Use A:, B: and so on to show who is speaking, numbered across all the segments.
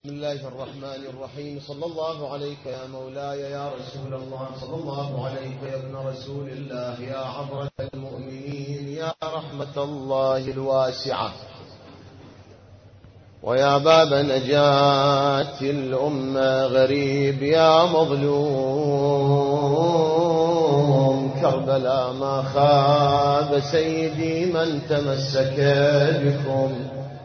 A: بسم الله الرحمن الرحيم. صلى الله عليك يا مولاي يا رسول الله، صلى الله عليك يا ابن رسول الله، يا عبرة المؤمنين، يا رحمة الله الواسعة، ويا باب نجاة الأمة، غريب يا مظلوم كربلاء ما خاب سيدي من تمسك بكم،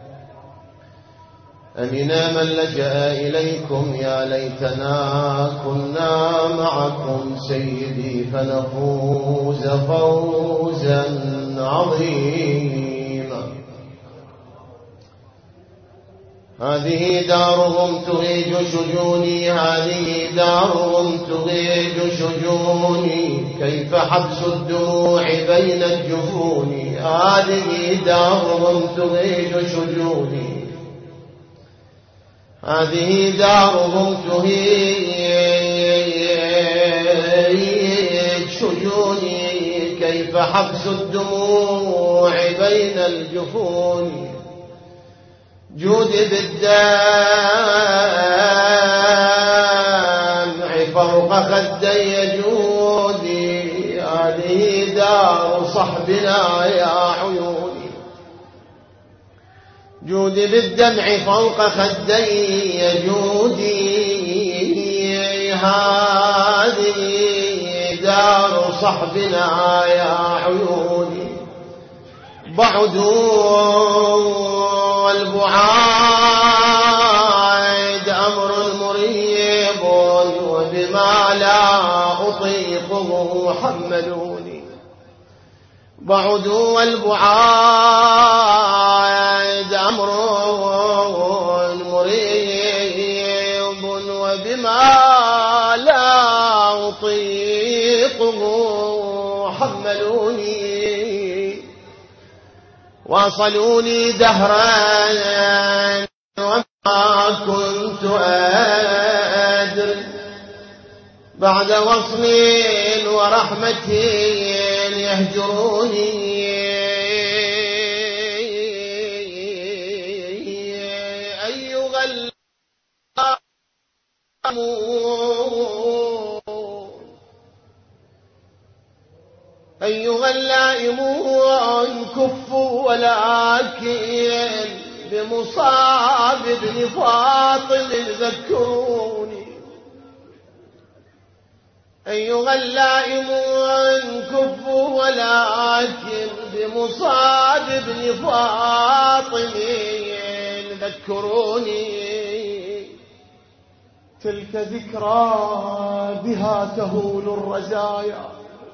A: أمنا من لجأ إليكم، يا ليتنا كنا معكم سيدي فنفوز فوزا عظيما. هذه دارهم تغيج شجوني، هذه دارهم تغيج شجوني، كيف حبس الدموع بين الجفون، هذه دارهم تغيج شجوني، هذه دارهم تهيج شجوني، كيف حبس الدموع بين الجفون، جود بالدمع فوق خدي جودي، هذه دار صحبنا يا عيوني، جودي بالدمع فوق خدي جودي، هذه دار صحبنا يا عيوني، بعدوا والبعاد أمر مريب، وبما لا أطيقه حملوني، بعدوا والبعاد أمر مريب، وبما لا أطيقه حملوني، واصلوني دهرا وما كنت أدري، بعد وصل ورحمة يهجروني، أيها اللائمون كفوا، ولكن بمصاب ابن فاطم ذكروني، أيها اللائمون كفوا، ولكن بمصاب ابن فاطم ذكروني، تلك ذكرى بها تهول الرزايا،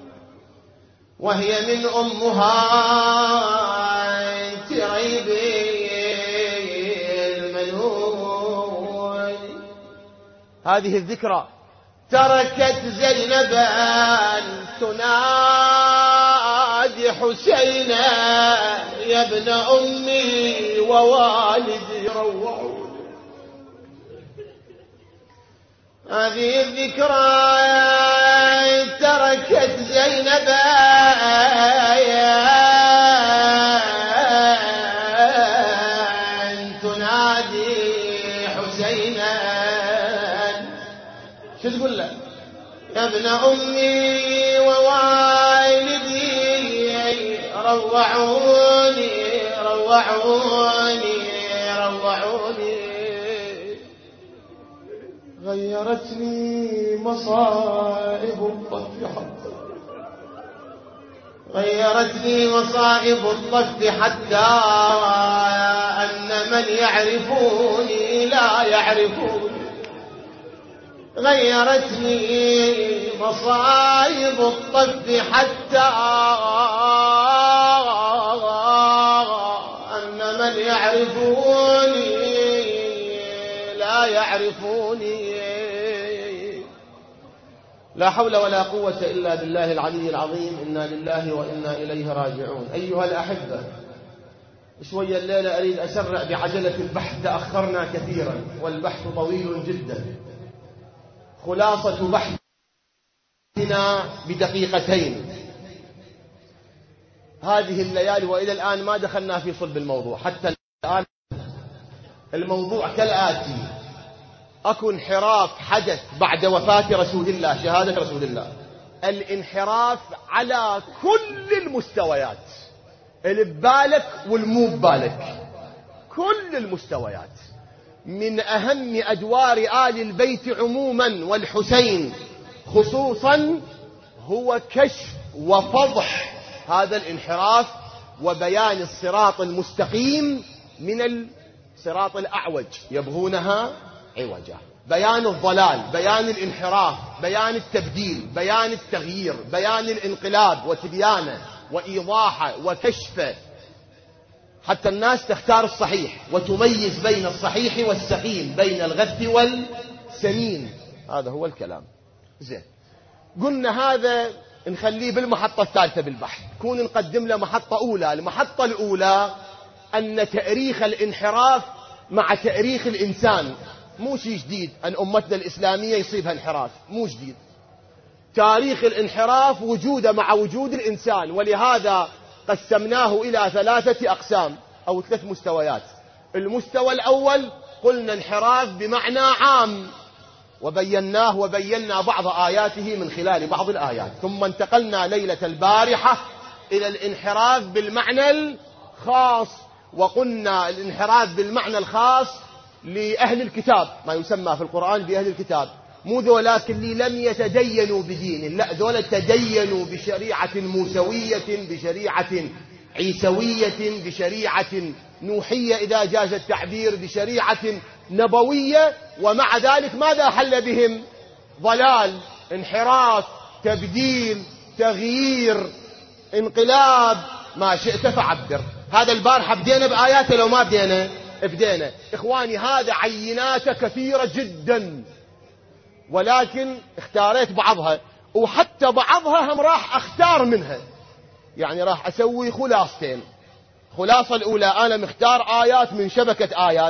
A: وهي من أمهات ريبي المنون، هذه الذكرى تركت زينبا تنادي حسينا، يا ابن أمي ووالدي روعوني، هذه الذكرى تركت زينبا تنادي حسينا، شو تقول له؟ يا ابن أمي ووالدي روعوني روعوني روعوني، غيرتني مصائب الطف حتى، غيرتني مصائب الطف حتى أن من يعرفوني لا يعرفوني، غيرتني مصائب الطف حتى أن من يعرفوني لا يعرفوني، لا حول ولا قوة إلا بالله العلي العظيم، إنا لله وإنا إليه راجعون. أيها الأحبة، شوية الليلة أريد أسرع بعجلة البحث، تأخرنا كثيرا والبحث طويل جدا، خلاصة بحثنا بدقيقتين، هذه الليالي وإلى الآن ما دخلنا في صلب الموضوع، حتى الآن الموضوع كالآتي: أكو انحراف حدث بعد وفاة رسول الله، شهادة رسول الله، الانحراف على كل المستويات، اللي ببالك والمو ببالك، كل المستويات. من أهم أدوار آل البيت عموما والحسين خصوصا هو كشف وفضح هذا الانحراف وبيان الصراط المستقيم من الصراط الأعوج، يبغونها عوجا. بيان الضلال، بيان الانحراف، بيان التبديل، بيان التغيير، بيان الانقلاب وتبيانه وإيضاحه وكشفه، حتى الناس تختار الصحيح وتميز بين الصحيح والسقيم، بين الغث والسمين. هذا هو الكلام. زين، قلنا هذا نخليه بالمحطة الثالثة بالبحث، كون نقدم له محطة أولى. المحطة الأولى أن تأريخ الانحراف مع تأريخ الإنسان مو شيء جديد، أن أمتنا الإسلامية يصيبها انحراف، مو جديد. تاريخ الانحراف وجوده مع وجود الإنسان، ولهذا قسمناه إلى 3 أقسام أو 3 مستويات. المستوى الأول قلنا انحراف بمعنى عام، وبيناه وبينا بعض آياته من خلال بعض الآيات. ثم انتقلنا ليلة البارحة إلى الانحراف بالمعنى الخاص، وقلنا الانحراف بالمعنى الخاص لأهل الكتاب، ما يسمى في القرآن بأهل الكتاب، مو ذولاك اللي لم يتدينوا بدين، لا، ذولا تدينوا بشريعة موسوية، بشريعة عيسوية، بشريعة نوحية إذا جاز التعبير، بشريعة نبوية، ومع ذلك ماذا حل بهم؟ ضلال، انحراف، تبديل، تغيير، انقلاب، ما شئت فعبر. هذا البارحة بدينا بآياته لو ما بدينا إخواني، هذا عينات كثيرة جدا، ولكن اختاريت بعضها، وحتى بعضها هم راح اختار منها، يعني راح اسوي خلاصتين. خلاصة الأولى، أنا مختار آيات من شبكة آيات.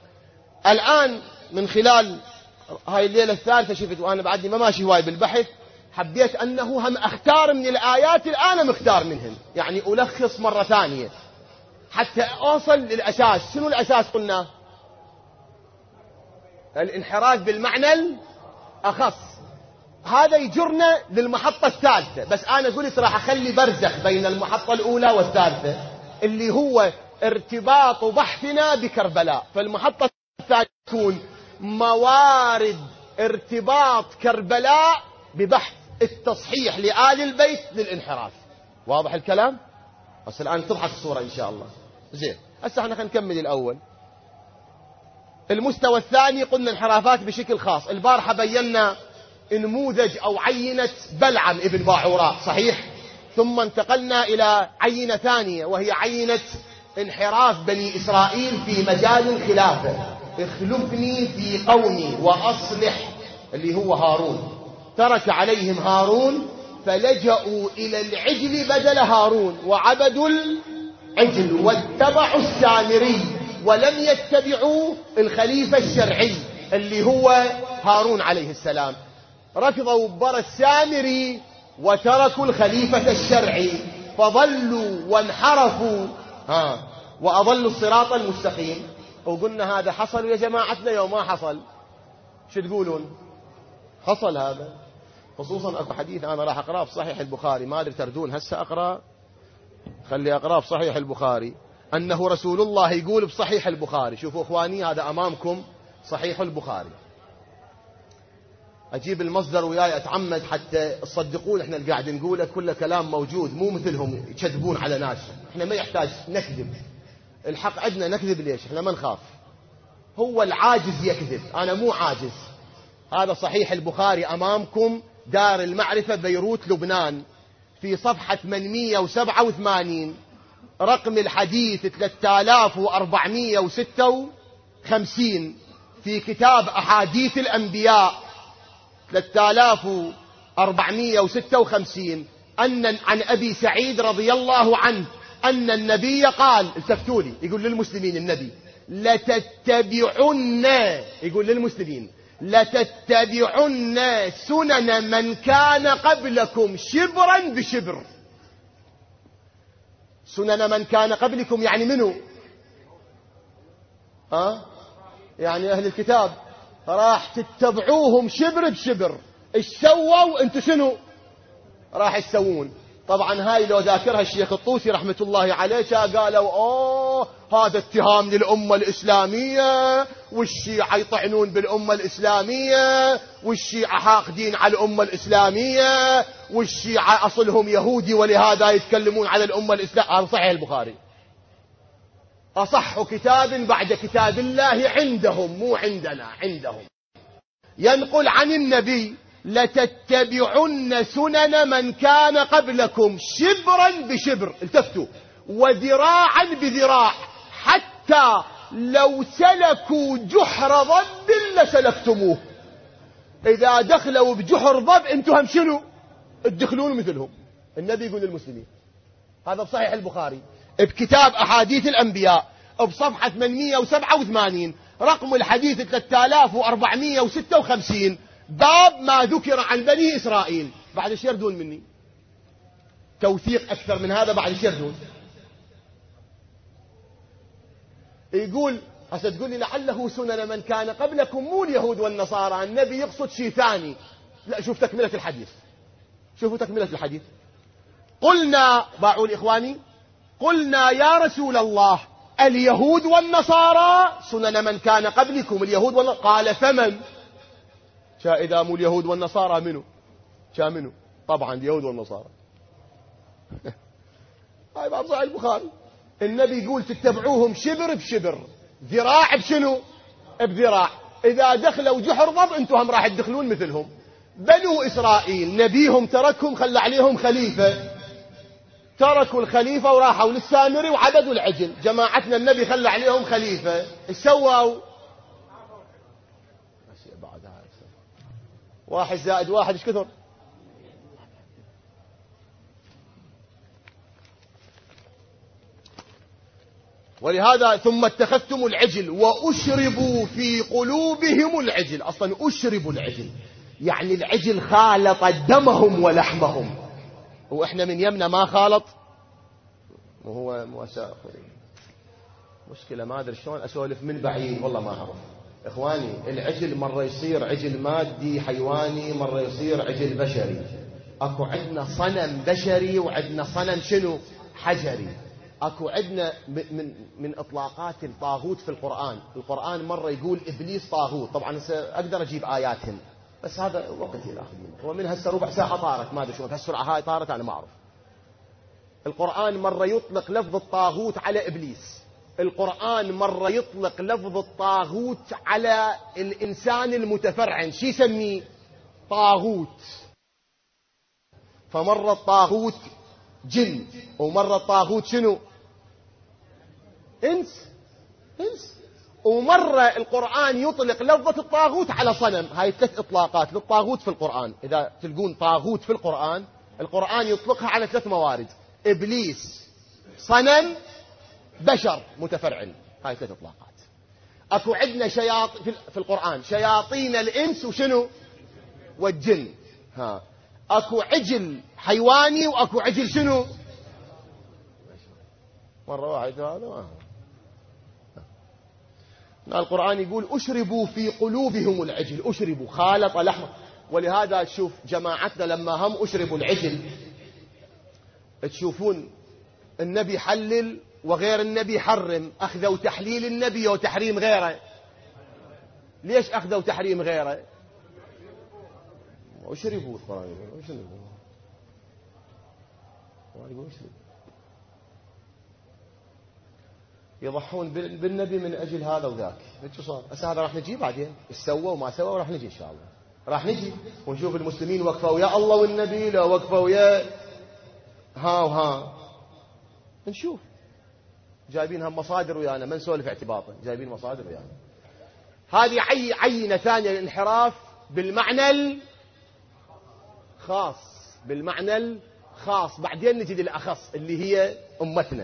A: الآن من خلال هاي الليلة الثالثة شفت، وأنا بعدني ما ماشي هواي بالبحث، حبيت أنه هم أختار من الآيات الآن مختار منهم، يعني ألخص مرة ثانية حتى أوصل للأساس. شنو الأساس؟ قلنا الانحراف بالمعنى الأخص. هذا يجرنا للمحطة الثالثة، بس أنا قلت راح أخلي برزخ بين المحطة الأولى والثالثة، اللي هو ارتباط بحثنا بكربلاء. فالمحطة الثالثة تكون موارد ارتباط كربلاء ببحث التصحيح لآل البيت للانحراف. واضح الكلام؟ بس الآن تضحك الصورة إن شاء الله. زين، هسه احنا نكمل الأول. المستوى الثاني قلنا انحرافات بشكل خاص. البارحة بينا نموذج أو عينة بلعم ابن باعوراء، صحيح؟ ثم انتقلنا إلى عينة ثانية، وهي عينة انحراف بني إسرائيل في مجال الخلافة. اخلفني في قومي وأصلح، اللي هو هارون. ترك عليهم هارون فلجأوا إلى العجل بدل هارون، وعبدوا العجل واتبعوا السامري، ولم يتبعوا الخليفة الشرعي اللي هو هارون عليه السلام. ركضوا برا السامري وتركوا الخليفة الشرعي، فضلوا وانحرفوا وأضلوا الصراط المستقيم. وقلنا هذا حصل يا جماعتنا يوم ما حصل. شو تقولون؟ حصل هذا، خصوصا أكو حديث أنا راح أقرأه في صحيح البخاري، ما أدري تردون هسه أقرأ، خلي أقرأه في صحيح البخاري، أنه رسول الله يقول بصحيح البخاري. شوفوا إخواني، هذا أمامكم صحيح البخاري. أجيب المصدر وياي أتعمد حتى تصدقون إحنا اللي قاعد نقوله كله كلام موجود، مو مثلهم يكذبون على ناس. إحنا ما يحتاج نكذب، الحق عندنا نكذب ليش؟ إحنا ما نخاف. هو العاجز يكذب، أنا مو عاجز. هذا صحيح البخاري أمامكم، دار المعرفة بيروت لبنان، في صفحة 887، رقم الحديث 3456، في كتاب أحاديث الأنبياء 3456، عن أبي سعيد رضي الله عنه أن النبي قال، التفتوا لي، يقول للمسلمين النبي لتتبعن، يقول للمسلمين لتتبعن سنن من كان قبلكم شبرا بشبر. سنن من كان قبلكم يعني منو؟ يعني أهل الكتاب. راح تتبعوهم شبر بشبر. ايش سووا انتم؟ شنو راح تسوون؟ طبعا هاي لو ذاكرها الشيخ الطوسي رحمة الله عليه قالوا هذا اتهام للأمة الإسلامية، والشيعة يطعنون بالأمة الإسلامية، والشيعة حاقدين على الأمة الإسلامية، والشيعة أصلهم يهودي ولهذا يتكلمون على الأمة الإسلامية. هذا صحيح البخاري، أصح كتاب بعد كتاب الله عندهم، مو عندنا، عندهم. ينقل عن النبي: لتتبعن سنن من كان قبلكم شبرا بشبر، التفتوا، وذراعا بذراع، حتى لو سلكوا جحر ضب لسلكتموه. إذا دخلوا بجحر ضب انتم هم شنو؟ تدخلون مثلهم. النبي يقول للمسلمين هذا بصحيح البخاري بكتاب أحاديث الأنبياء بصفحة 887 رقم الحديث 3456 باب ما ذكر عن بني إسرائيل. بعد ايش يردون مني؟ توثيق أكثر من هذا بعد ايش يردون؟ يقول هسه تقول لي لعله سنن من كان قبلكم، مو اليهود والنصارى، النبي يقصد شيء ثاني. لا، شوف تكملة الحديث، شوفوا تكملة الحديث. قلنا، باعوا الإخواني، قلنا يا رسول الله اليهود والنصارى سنن من كان قبلكم، اليهود والنصارى. قال فمن؟ إذا مو اليهود والنصارى منو؟ منو؟ طبعا اليهود والنصارى. هاي باب صحيح البخاري. النبي يقول تتبعوهم شبر بشبر، ذراع بشنو؟ بذراع. إذا دخلوا جحر ضب انتم هم راح تدخلون مثلهم. بنو إسرائيل نبيهم تركهم، خلى عليهم خليفة، تركوا الخليفة وراحوا للسامري وعبدوا العجل. جماعتنا النبي خلى عليهم خليفة، ايش سووا؟ 1 زائد 1 ايش كثر؟ ولهذا ثم اتخذتم العجل وأشربوا في قلوبهم العجل. أصلا أشربوا العجل يعني العجل خالط دمهم ولحمهم، وإحنا من يمنا ما خالط، وهو مشكلة ما أدري شلون أسولف من بعيد، والله ما أعرف. إخواني، العجل مرة يصير عجل مادي حيواني، مرة يصير عجل بشري. أكو عندنا صنم بشري وعندنا صنم شنو؟ حجري. أكو عندنا من إطلاقات الطاغوت في القرآن. القرآن مرة يقول إبليس طاغوت، طبعا أقدر أجيب آياتهم بس هذا وقت يأخذ منه، ومن هسه ربع ساعة طارت، ما أدري شلون هالسرعة هاي طارت أنا ما أعرف. القرآن مرة يطلق لفظ الطاغوت على إبليس، القرآن مرة يطلق لفظ الطاغوت على الإنسان المتفرعن، شي يسميه؟ طاغوت. فمرة الطاغوت جن، ومرة الطاغوت شنو؟ إنس. ومرة القرآن يطلق لفظة الطاغوت على صنم. هاي 3 إطلاقات للطاغوت في القرآن. إذا تلقون طاغوت في القرآن، القرآن يطلقها على 3 موارد: إبليس، صنم، بشر متفرعن. هاي 3 إطلاقات. أكو عندنا في القرآن شياطين الإنس وشنو؟ والجن. أكو عجل حيواني وأكو عجل شنو؟ مرة واحدة هذا. القرآن يقول أشربوا في قلوبهم العجل، أشربوا خالط لحم. ولهذا تشوف جماعتنا لما هم أشربوا العجل، تشوفون النبي حلل وغير النبي حرم، أخذوا تحليل النبي وتحريم غيره. ليش أخذوا تحريم غيره؟ أشربوا. القرآن يقول أشربوا. يضحون بالنبي من أجل هذا وذاك. شو صار؟ هسه هذا راح نجي بعدين ايش سوى وما سوى، وراح نجي إن شاء الله، راح نجي ونشوف المسلمين وقفوا يا الله والنبي، لو وقفوا يا ها نشوف. جايبين هم مصادر ويانا، ما نسولف اعتباطا، جايبين مصادر ويانا. هذه عينة ثانية للانحراف بالمعنى الخاص، بالمعنى الخاص. بعدين نجي للأخص اللي هي أمتنا.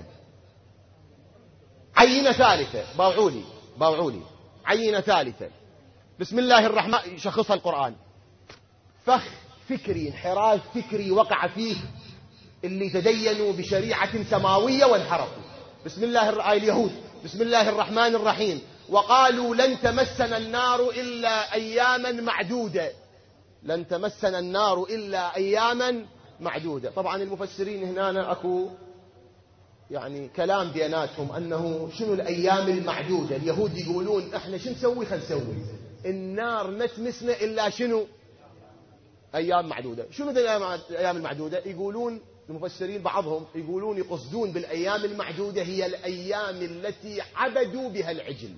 A: عينة ثالثة، باوعوا لي عينة ثالثة. بسم الله الرحمن، يشخصها القرآن. فخ فكري، انحراف فكري وقع فيه اللي تدينوا بشريعة سماوية وانحرفوا. بسم الله اليهود بسم الله الرحمن الرحيم، وقالوا لن تمسنا النار إلا أياما معدودة، لن تمسنا النار إلا أياما معدودة. طبعا المفسرين هنا أكو يعني كلام بيناتهم أنه شنو الأيام المعدودة. اليهود يقولون إحنا شو نسوي، خل نسوي النار ما تمسنا إلا شنو أيام معدودة. شنو الأيام المعدودة؟ يقولون المفسرين بعضهم يقولون يقصدون بالأيام المعدودة هي الأيام التي عبدوا بها العجل،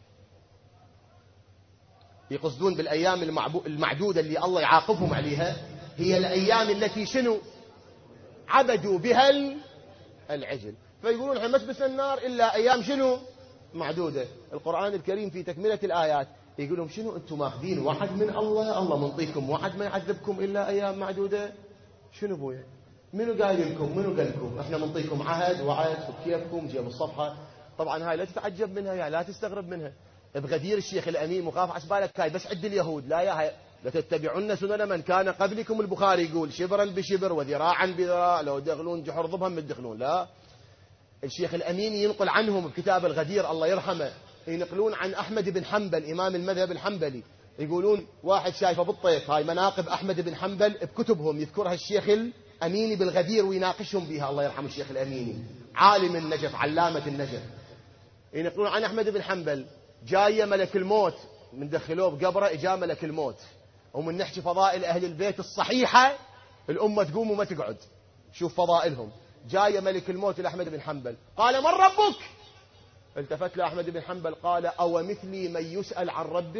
A: يقصدون بالأيام المعدودة اللي الله يعاقبهم عليها هي الأيام التي شنو عبدوا بها العجل. فيقولون احنا ما تمسنا النار إلا أيام شنو معدودة. القرآن الكريم في تكملة الآيات يقول لهم شنو أنتم ماخذين وعد من الله، الله منطيكم وعد ما يعذبكم إلا أيام معدودة. شنو بويا، منو قايل لكم، منو قال لكم احنا منطيكم عهد وعد وكيفكم جيب الصفحة. طبعا هاي لا تتعجب منها، يعني لا تستغرب منها. بغدير الشيخ الأمين مخاف عسبالك هاي بس عد اليهود، لا يا هاي لتتبعن سنن من كان قبلكم. البخاري يقول شبرا بشبر وذراعا بذراع لو دخلون جحر ضبهم يدخلون. لا، الشيخ الأمين ينقل عنهم بكتاب الغدير الله يرحمه، ينقلون عن أحمد بن حنبل إمام المذهب الحنبلي، يقولون واحد شايفه بالطيف، هاي مناقب أحمد بن حنبل بكتبهم يذكرها الشيخ الأميني بالغدير ويناقشهم بها الله يرحم الشيخ الأميني عالم النجف علامة النجف. ينقلون عن أحمد بن حنبل جاية ملك الموت من دخلوه بقبره، إجا ملك الموت ومن نحكي فضائل أهل البيت الصحيحة الأمة تقوم وما تقعد. شوف فضائلهم. جاية ملك الموت لأحمد بن حنبل قال من ربك؟ التفت له أحمد بن حنبل قال أو مثلي من يسأل عن ربه.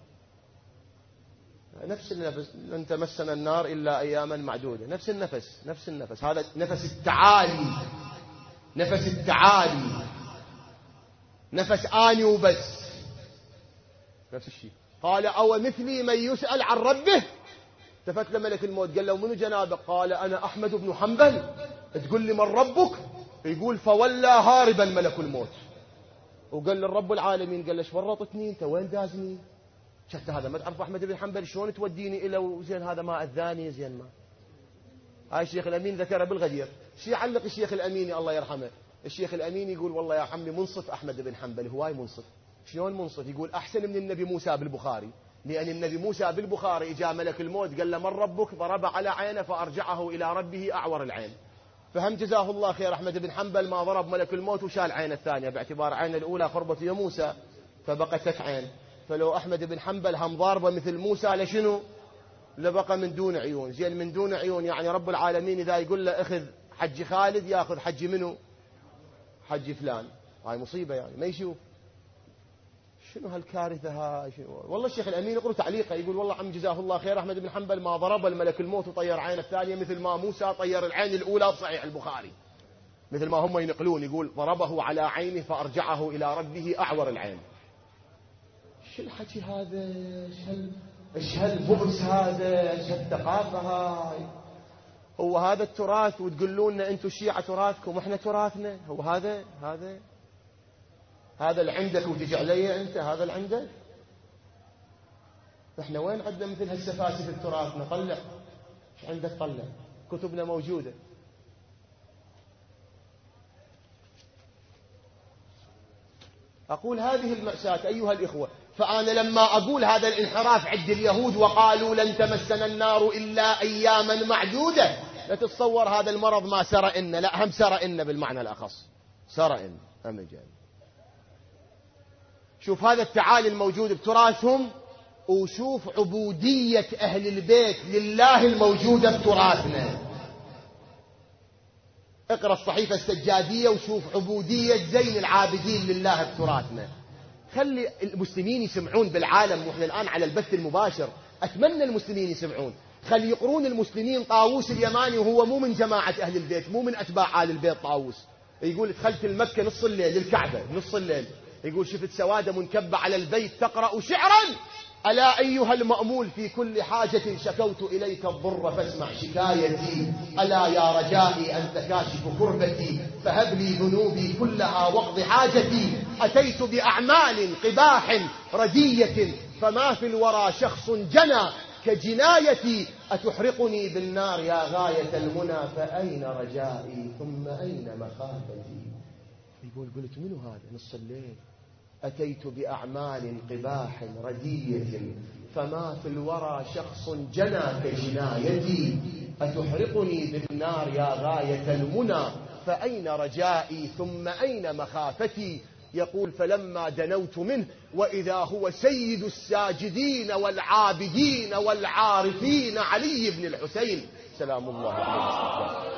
A: نفس النفس، لن تمسنا النار إلا أياما معدودة، نفس النفس، نفس النفس، هذا نفس التعالي، نفس التعالي، نفس آني وبس، نفس الشيء. قال أو مثلي من يسأل عن ربه. التفت لملك الموت قال له منو جنابك؟ قال أنا أحمد بن حنبل. تقول لي من ربك؟ يقول فولى هاربا ملك الموت وقال للرب العالمين قال له ايش ورطتني انت، وين دازني؟ شفت هذا ما تعرف أحمد بن حنبل شلون توديني إلى زين هذا ما أذاني زين ما. هاي الشيخ الأمين ذكرها بالغدير. شي علق الشيخ الأميني الله يرحمه، الشيخ الأميني يقول والله يا عمي منصف أحمد بن حنبل، هواي منصف. شلون منصف؟ يقول أحسن من النبي موسى بالبخاري، لأن النبي موسى بالبخاري جاء ملك الموت قال له من ربك؟ ضرب على عينه فأرجعه إلى ربه أعور العين. فهم جزاه الله خير أحمد بن حنبل ما ضرب ملك الموت وشال عين الثانية، باعتبار عين الأولى خربت يا موسى فبقت عين. فلو أحمد بن حنبل هم ضاربه مثل موسى لشنو؟ لبقى من دون عيون. زين من دون عيون يعني رب العالمين إذا يقول له أخذ حج خالد يأخذ حج منه؟ حج فلان. هاي مصيبة يعني ما يشوف. شنو هالكارثة هاي؟ والله الشيخ الأمين يقول تعليقه يقول والله عم جزاه الله خير أحمد بن حنبل ما ضرب الملك الموت وطير عين الثانية مثل ما موسى طير العين الأولى بصحيح البخاري، مثل ما هم ينقلون يقول ضربه على عينه فأرجعه إلى ربه أعور العين. شو الحكي هذا؟ ايش هالبؤس هذا؟ ايش هالثقافة هاي؟ هو هذا التراث وتقولون لنا انتم الشيعة تراثكم واحنا تراثنا؟ هو هذا اللي عندك وتجي علي انت؟ هذا اللي عندك؟ احنا وين عندنا مثل هالسفاسف التراث؟ نطلع ايش عندك؟ طلع كتبنا موجودة. أقول هذه المأساة أيها الإخوة. فأنا لما أقول هذا الانحراف عند اليهود وقالوا لن تمسنا النار إلا أياما معدودة، لا تتصور هذا المرض ما سرئنا، لا هم سرئنا بالمعنى الأخص، سرئنا أمجان. شوف هذا التعالي الموجود بتراثهم، وشوف عبودية أهل البيت لله الموجودة بتراثنا. اقرأ الصحيفة السجادية وشوف عبودية زين العابدين لله بتراثنا. خلي المسلمين يسمعون بالعالم، واحنا الآن على البث المباشر أتمنى المسلمين يسمعون. خلي يقرون المسلمين طاووس اليماني وهو مو من جماعة أهل البيت، مو من أتباع آل البيت. طاووس يقول دخلت المكة نص الليل للكعبة نص الليل، يقول شفت سوادة منكبة على البيت تقرأ شعرا: ألا أيها المأمول في كل حاجة شكوت إليك الضر فاسمع شكايتي، ألا يا رجائي أنت كاشف كربتي فهب لي ذنوبي كلها واقض حاجتي، أتيت بأعمال قباح ردية فما في الورى شخص جنى كجنايتي، أتحرقني بالنار يا غاية المنى فأين رجائي ثم أين مخافتي. يقول قلت منو هذا نص الليل؟ أتيت بأعمال قباح ردية فما في الورى شخص جنى كجنايتي أتحرقني بالنار يا غاية المنى فأين رجائي ثم أين مخافتي يقول فلما دنوت منه وإذا هو سيد الساجدين والعابدين والعارفين علي بن الحسين سلام الله عليه.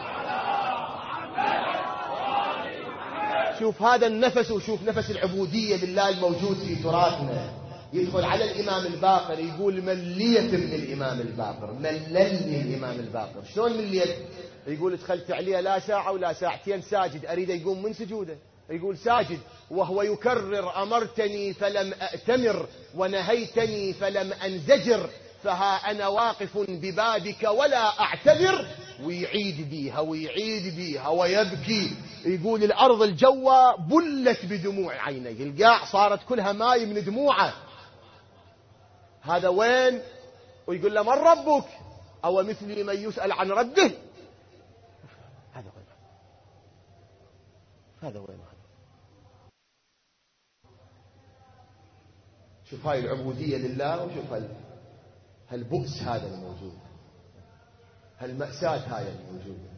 A: شوف هذا النفس وشوف نفس العبودية لله الموجود في تراثنا. يدخل على الإمام الباقر يقول مليت من الإمام الباقر، مللني الإمام الباقر. شلون مليت؟ يقول دخلت عليه لا ساعة ولا ساعتين ساجد أريد يقوم من سجوده، يقول ساجد وهو يكرر أمرتني فلم أأتمر ونهيتني فلم أنزجر فها أنا واقف ببابك ولا أعتذر ويعيد بيها ويعيد بيها ويبكي. يقول الأرض الجوة بلت بدموع عينيه، القاع صارت كلها ماي من دموعه. هذا وين؟ ويقول له من ربك؟ أو مثل من يسأل عن ربه. هذا وين؟ هذا وين؟ شوف هاي العبودية لله وشوف هالبؤس هذا الموجود، هالمأساة هاي الموجودة.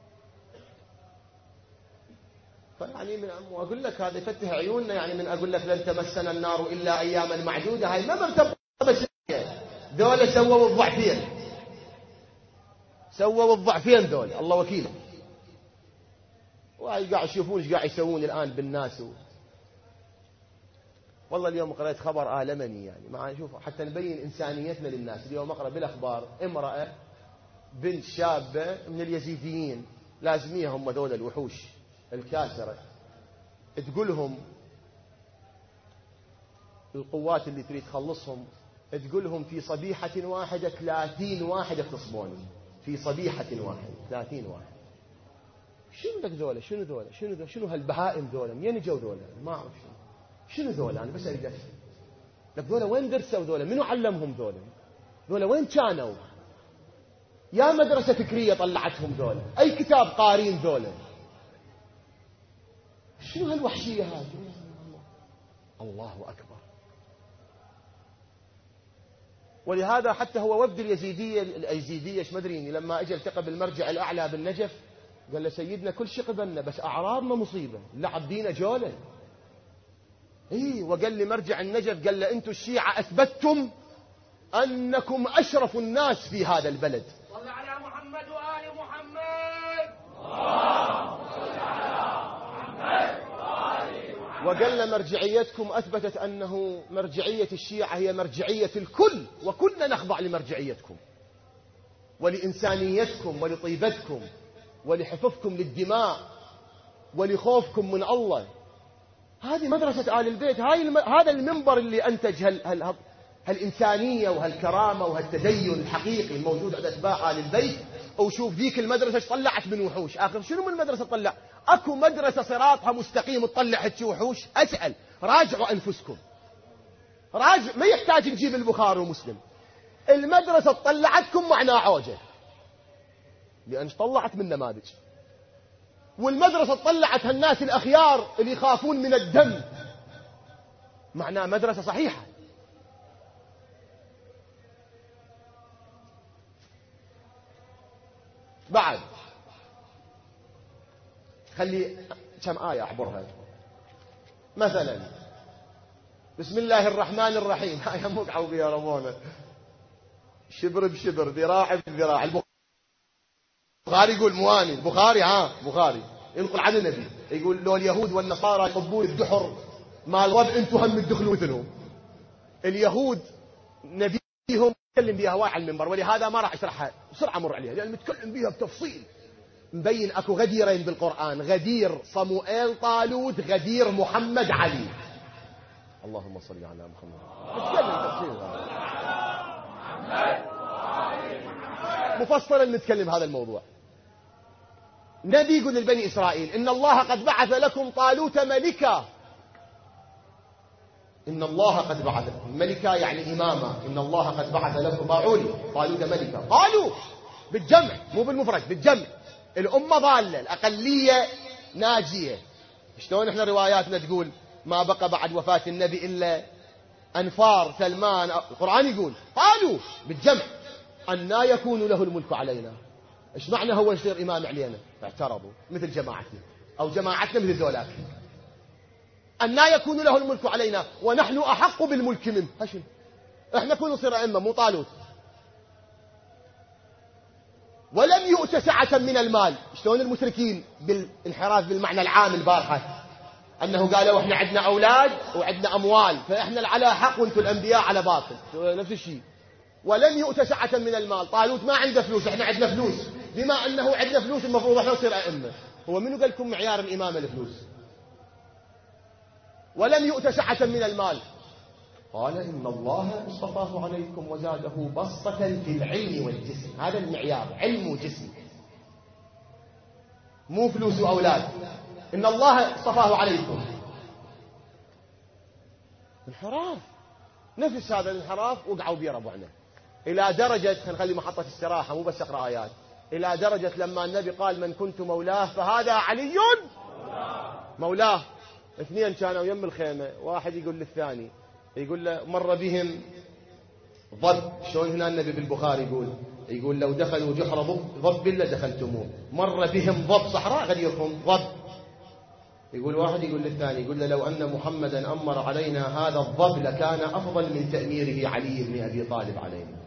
A: فيعني من أقول لك هذا يفتح عيوننا، يعني من أقول لك لن تمسنا النار إلا أياما معدودة، هاي ما مرتبطة بشيء. دولة سووا الضعفين، سووا الضعفين دول الله وكيله. وهاي قاعد يشوفون ايش قاعد يسوون الآن بالناس. والله اليوم قرأت خبر آلمني، يعني مع شوف حتى نبين إنسانيتنا للناس. اليوم أقرأ بالأخبار امرأة بنت شابة من اليزيديين لازميها هم ذول الوحوش الكاسرة، تقولهم القوات اللي تريد تخلصهم، تقولهم في صبيحة واحدة 30 واحد اغتصبوني في صبيحة واحدة 30 واحد. شنو لك ذولا؟ شنو ذولا؟ شنو هالبهائم ذولا؟ منين جو ذولا؟ ما أعرف شنو ذولا. أنا بس أريد أفهم لك ذولا وين درسوا ذولا؟ منو علمهم ذولا؟ ذولا وين كانوا؟ يا مدرسة فكرية طلعتهم ذولا؟ أي كتاب قارين ذولا؟ شنو هالوحشية هذه؟ الله أكبر. ولهذا حتى هو وفد اليزيدية ايش مدريني لما اجى التقى بالمرجع الأعلى بالنجف قال له سيدنا كل شيء قبلنا بس أعراضنا مصيبة، لعب دينا جولة. وقال لي مرجع النجف قال له أنتم الشيعة أثبتتم أنكم أشرف الناس في هذا البلد.
B: صل على محمد وآل محمد.
A: وقال له مرجعيتكم أثبتت أنه مرجعية الشيعة هي مرجعية الكل، وكلنا نخضع لمرجعيتكم ولإنسانيتكم ولطيبتكم ولحفظكم للدماء ولخوفكم من الله. هذه مدرسة آل البيت. هذا المنبر اللي أنتج هالإنسانية وهالكرامة وهالتدين الحقيقي الموجود عند أتباع آل البيت. وشوف ذيك المدرسة طلعت من وحوش. آخر شنو من المدرسة طلع؟ أكو مدرسة صراطها مستقيم تطلع هالشي وحوش؟ أسأل راجعوا أنفسكم، ما يحتاج نجيب البخاري ومسلم. المدرسة طلعتكم معناه عوجة، لأن طلعت من نماذج. والمدرسة طلعت هالناس الأخيار اللي يخافون من الدم، معناه مدرسة صحيحة. بعد خلي كم آية أحبرها. مثلا بسم الله الرحمن الرحيم، آية مقعوا بها رمونا، شبر بشبر ذراع بذراع. البخاري يقول مواني، بخاري ينقل عن النبي يقول لو اليهود والنصارى يطبون الدحر مال رب انتم هم تدخلوا مثلهم. اليهود نبيهم يتكلم بها واحد على المنبر، ولهذا ما راح اشرحها بسرعه مر عليها لان متكلم بها بتفصيل. مبين اكو غديرين بالقران، غدير صموئيل طالوت، غدير محمد علي. اللهم صل على محمد. نتكلم تفصيل مفصلا، نتكلم هذا الموضوع. نبي يقول لبني إسرائيل إن الله قد بعث لكم طالوت ملكا. إن الله قد بعث ملكا يعني إماما. إن الله قد بعث لكم طالوت ملكا. قالوا بالجمع مو بالمفرد، بالجمع. الأمة ضالة، الأقلية ناجية. شلون إحنا رواياتنا تقول ما بقى بعد وفاة النبي إلا أنفار سلمان. القرآن يقول قالوا بالجمع أنى يكون له الملك علينا. إيش معنى هو يصير إمام علينا؟ اعترضوا مثل جماعتنا أو جماعتنا مثل ذولاك. أنى يكون له الملك علينا ونحن أحق بالملك منه. هشم إحنا كنا نصير أئمة مو طالوت. ولم يؤت سعة من المال. شلون المشركين بالانحراف بالمعنى العام البارحة أنه قالوا إحنا عندنا أولاد وعندنا أموال فإحنا على حق وأنتم الأنبياء على باطل. نفس الشيء. ولم يؤت سعة من المال. طالوت ما عنده فلوس، إحنا عندنا فلوس. بما أنه عندنا فلوس المفروض إحنا نصير أئمة. هو منو قال لكم معيار الإمامة الفلوس؟ ولم يؤت سعة من المال. قال إن الله اصطفاه عليكم وزاده بسطة في العلم والجسم. هذا المعيار، علم وجسم، مو فلوس وأولاد. إن الله اصطفاه عليكم. انحراف، نفس هذا الانحراف وقعوا بيه ربعنا إلى درجة، خلي محطة استراحة مو بس أقرأ آيات، إلى درجة لما النبي قال من كنت مولاه فهذا علي مولاه. اثنين كانوا يم الخيمة، واحد يقول للثاني، يقول له مر بهم ضب. شلون هنا النبي بالبخاري يقول لو دخلوا جحر ضب لدخلتموه. مر بهم ضب صحراء غديركم ضب. يقول واحد يقول للثاني، يقول له لو أن محمدا أمر علينا هذا الضب لكان أفضل من تأميره علي بن أبي طالب علينا.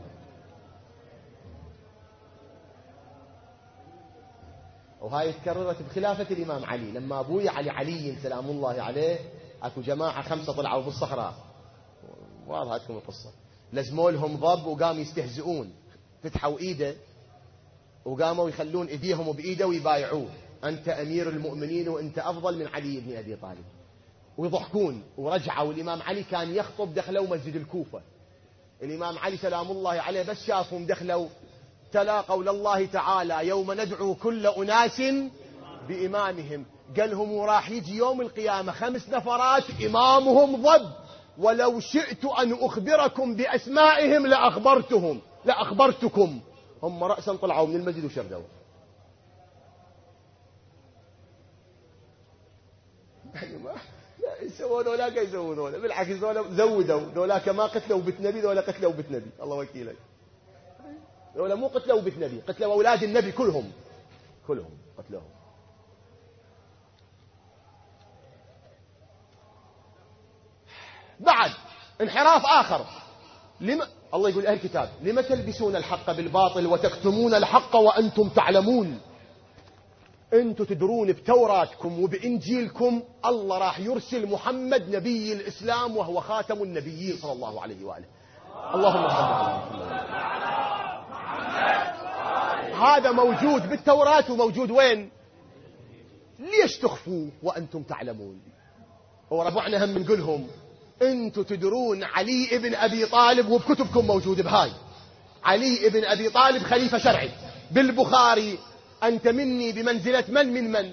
A: وهاي تكررت بخلافة الإمام علي. لما أبوي علي سلام الله عليه أكو جماعة 5 طلعوا بالصحراء، واضحة لكم القصة، لزموا لهم ضب وقاموا يستهزئون، فتحوا إيده وقاموا يخلون إيديهم بإيده ويبايعوه، أنت أمير المؤمنين وأنت أفضل من علي بن أبي طالب، ويضحكون. ورجعوا الإمام علي كان يخطب، دخلوا مسجد الكوفة. الإمام علي سلام الله عليه بس شافهم دخلوا تلا قول الله تعالى يوم ندعو كل أناس بإمامهم. قالهم وراح يجي يوم القيامة 5 نفرات إمامهم ضب، ولو شئت أن أخبركم بأسمائهم لأخبرتكم. هم رأسا طلعوا من المسجد وشردوا. لا يسوون ولا يسوون ولا بالعكس، زودوا. ذولاك ما قتلوا بيت نبي، ذولا قتلوا بيت نبي. الله وكيلك. ذولا مو قتلوا بيت نبي، قتلوا أولاد النبي كلهم قتلوهم. بعد انحراف آخر. الله يقول أهل الكتاب لما تلبسون الحق بالباطل وتكتمون الحق وأنتم تعلمون. أنتم تدرون بتوراتكم وبإنجيلكم الله راح يرسل محمد نبي الإسلام وهو خاتم النبيين صلى الله عليه وآله. اللهم صل على محمد. هذا موجود بالتوراة وموجود وين؟ ليش تخفوا وأنتم تعلمون؟ وربعنا هم نقولهم أنتم تدرون علي ابن أبي طالب وبكتبكم موجود بهاي. علي ابن أبي طالب خليفة شرعي بالبخاري. أنت مني بمنزلة من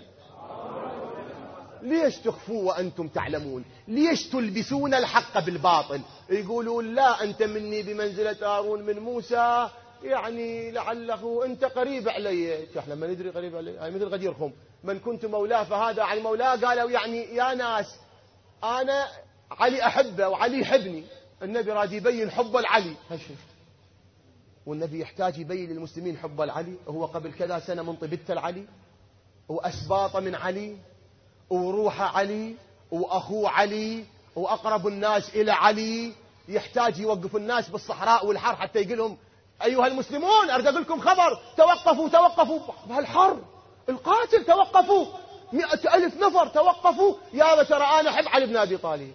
A: ليش تخفوا وأنتم تعلمون؟ ليش تلبسون الحق بالباطل؟ يقولون لا أنت مني بمنزلة هارون من موسى، يعني لعله أنت قريب علي. احنا ما ندري قريب علي، هاي مثل غديركم من كنت مولاه فهذا علي مولاه. قالوا يعني يا ناس أنا علي أحبه وعلي يحبني. النبي راد يبين حب العلي. والنبي يحتاج يبين للمسلمين حب العلي؟ هو قبل كذا سنة من طبت العلي وأسباط من علي وروح علي وأخوه علي وأقرب الناس إلى علي. يحتاج يوقف الناس بالصحراء والحر حتى يقول لهم أيها المسلمون أريد أقول لكم خبر، توقفوا بهالحر القاتل، توقفوا 100,000 نفر توقفوا. يا ترى أنا أحب علي بن أبي طالب.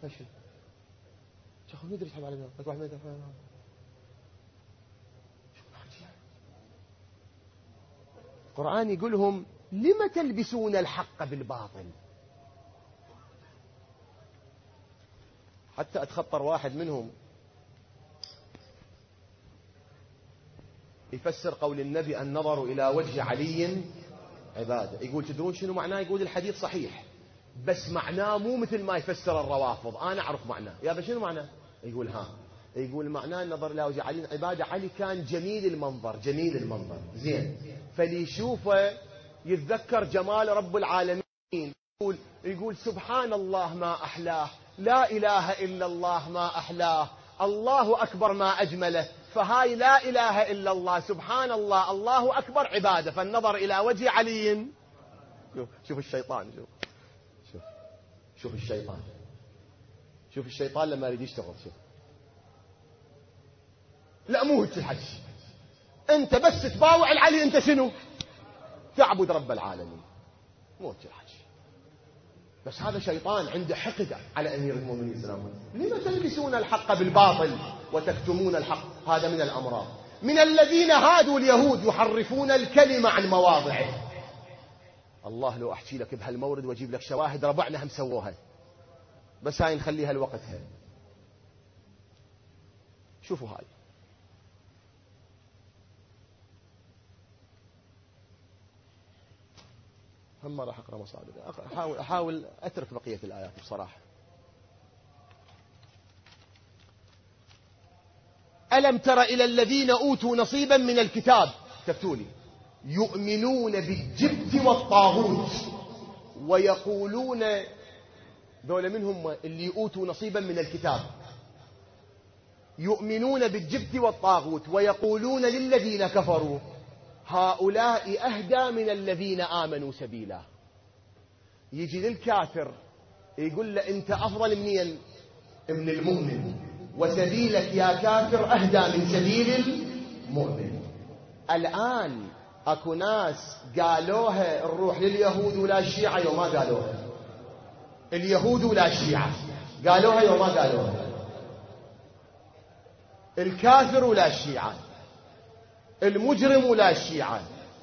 A: شيخ ندري تحب علي بن أبي طالب. القرآن يقولهم لما تلبسون الحق بالباطل. حتى أتخطر واحد منهم يفسر قول النبي النظر إلى وجه علي عبادة. يقول تدرون شنو معناه؟ يقول الحديث صحيح بس معناه مو مثل ما يفسر الروافض. أنا أعرف معناه. يا شنو معناه؟ يقول يقول معناه النظر إلى وجه علي عبادة. علي كان جميل المنظر زين، فلي يشوفه يتذكر جمال رب العالمين. يقول يقول سبحان الله ما أحلاه، لا إله إلا الله ما أحلاه، الله أكبر ما أجمله. فهاي لا إله إلا الله سبحان الله الله أكبر عبادة. فالنظر إلى وجه علي، شوف الشيطان، شوف الشيطان، شوف الشيطان لما يريد يشتغل. شوف لا مو هيك الحج، أنت بس تباوع العلي، أنت شنو؟ تعبد رب العالمين، مو هيك الحج. بس هذا شيطان عنده حقد على أمير المؤمنين سلام الله. لما تلبسون الحق بالباطل وتكتمون الحق؟ هذا من الأمراض. من الذين هادوا اليهود يحرفون الكلمة عن مواضعه. الله لو أحكي لك بهالمورد وأجيب لك شواهد ربعنا هم سووها، بس هاي نخليها لوقتها. شوفوا هاي، هم ما راح أقرأ مصادر، أحاول أترك بقية الآيات بصراحة. ألم تر إلى الذين أوتوا نصيبا من الكتاب، كتبتولي، يؤمنون بالجبت والطاغوت ويقولون، دول منهم اللي أوتوا نصيبا من الكتاب، يؤمنون بالجبت والطاغوت ويقولون للذين كفروا هؤلاء أهدى من الذين آمنوا سبيلا. يجي للكافر يقول له أنت أفضل منين؟ من المؤمن، وسبيلك يا كافر أهدى من سبيل المؤمن. الآن أكو ناس قالوها نروح لليهود ولا الشيعة يوم ما قالوها، اليهود ولا الشيعة قالوها يوم ما قالوها، الكافر ولا الشيعة، المجرم ولا الشيعة.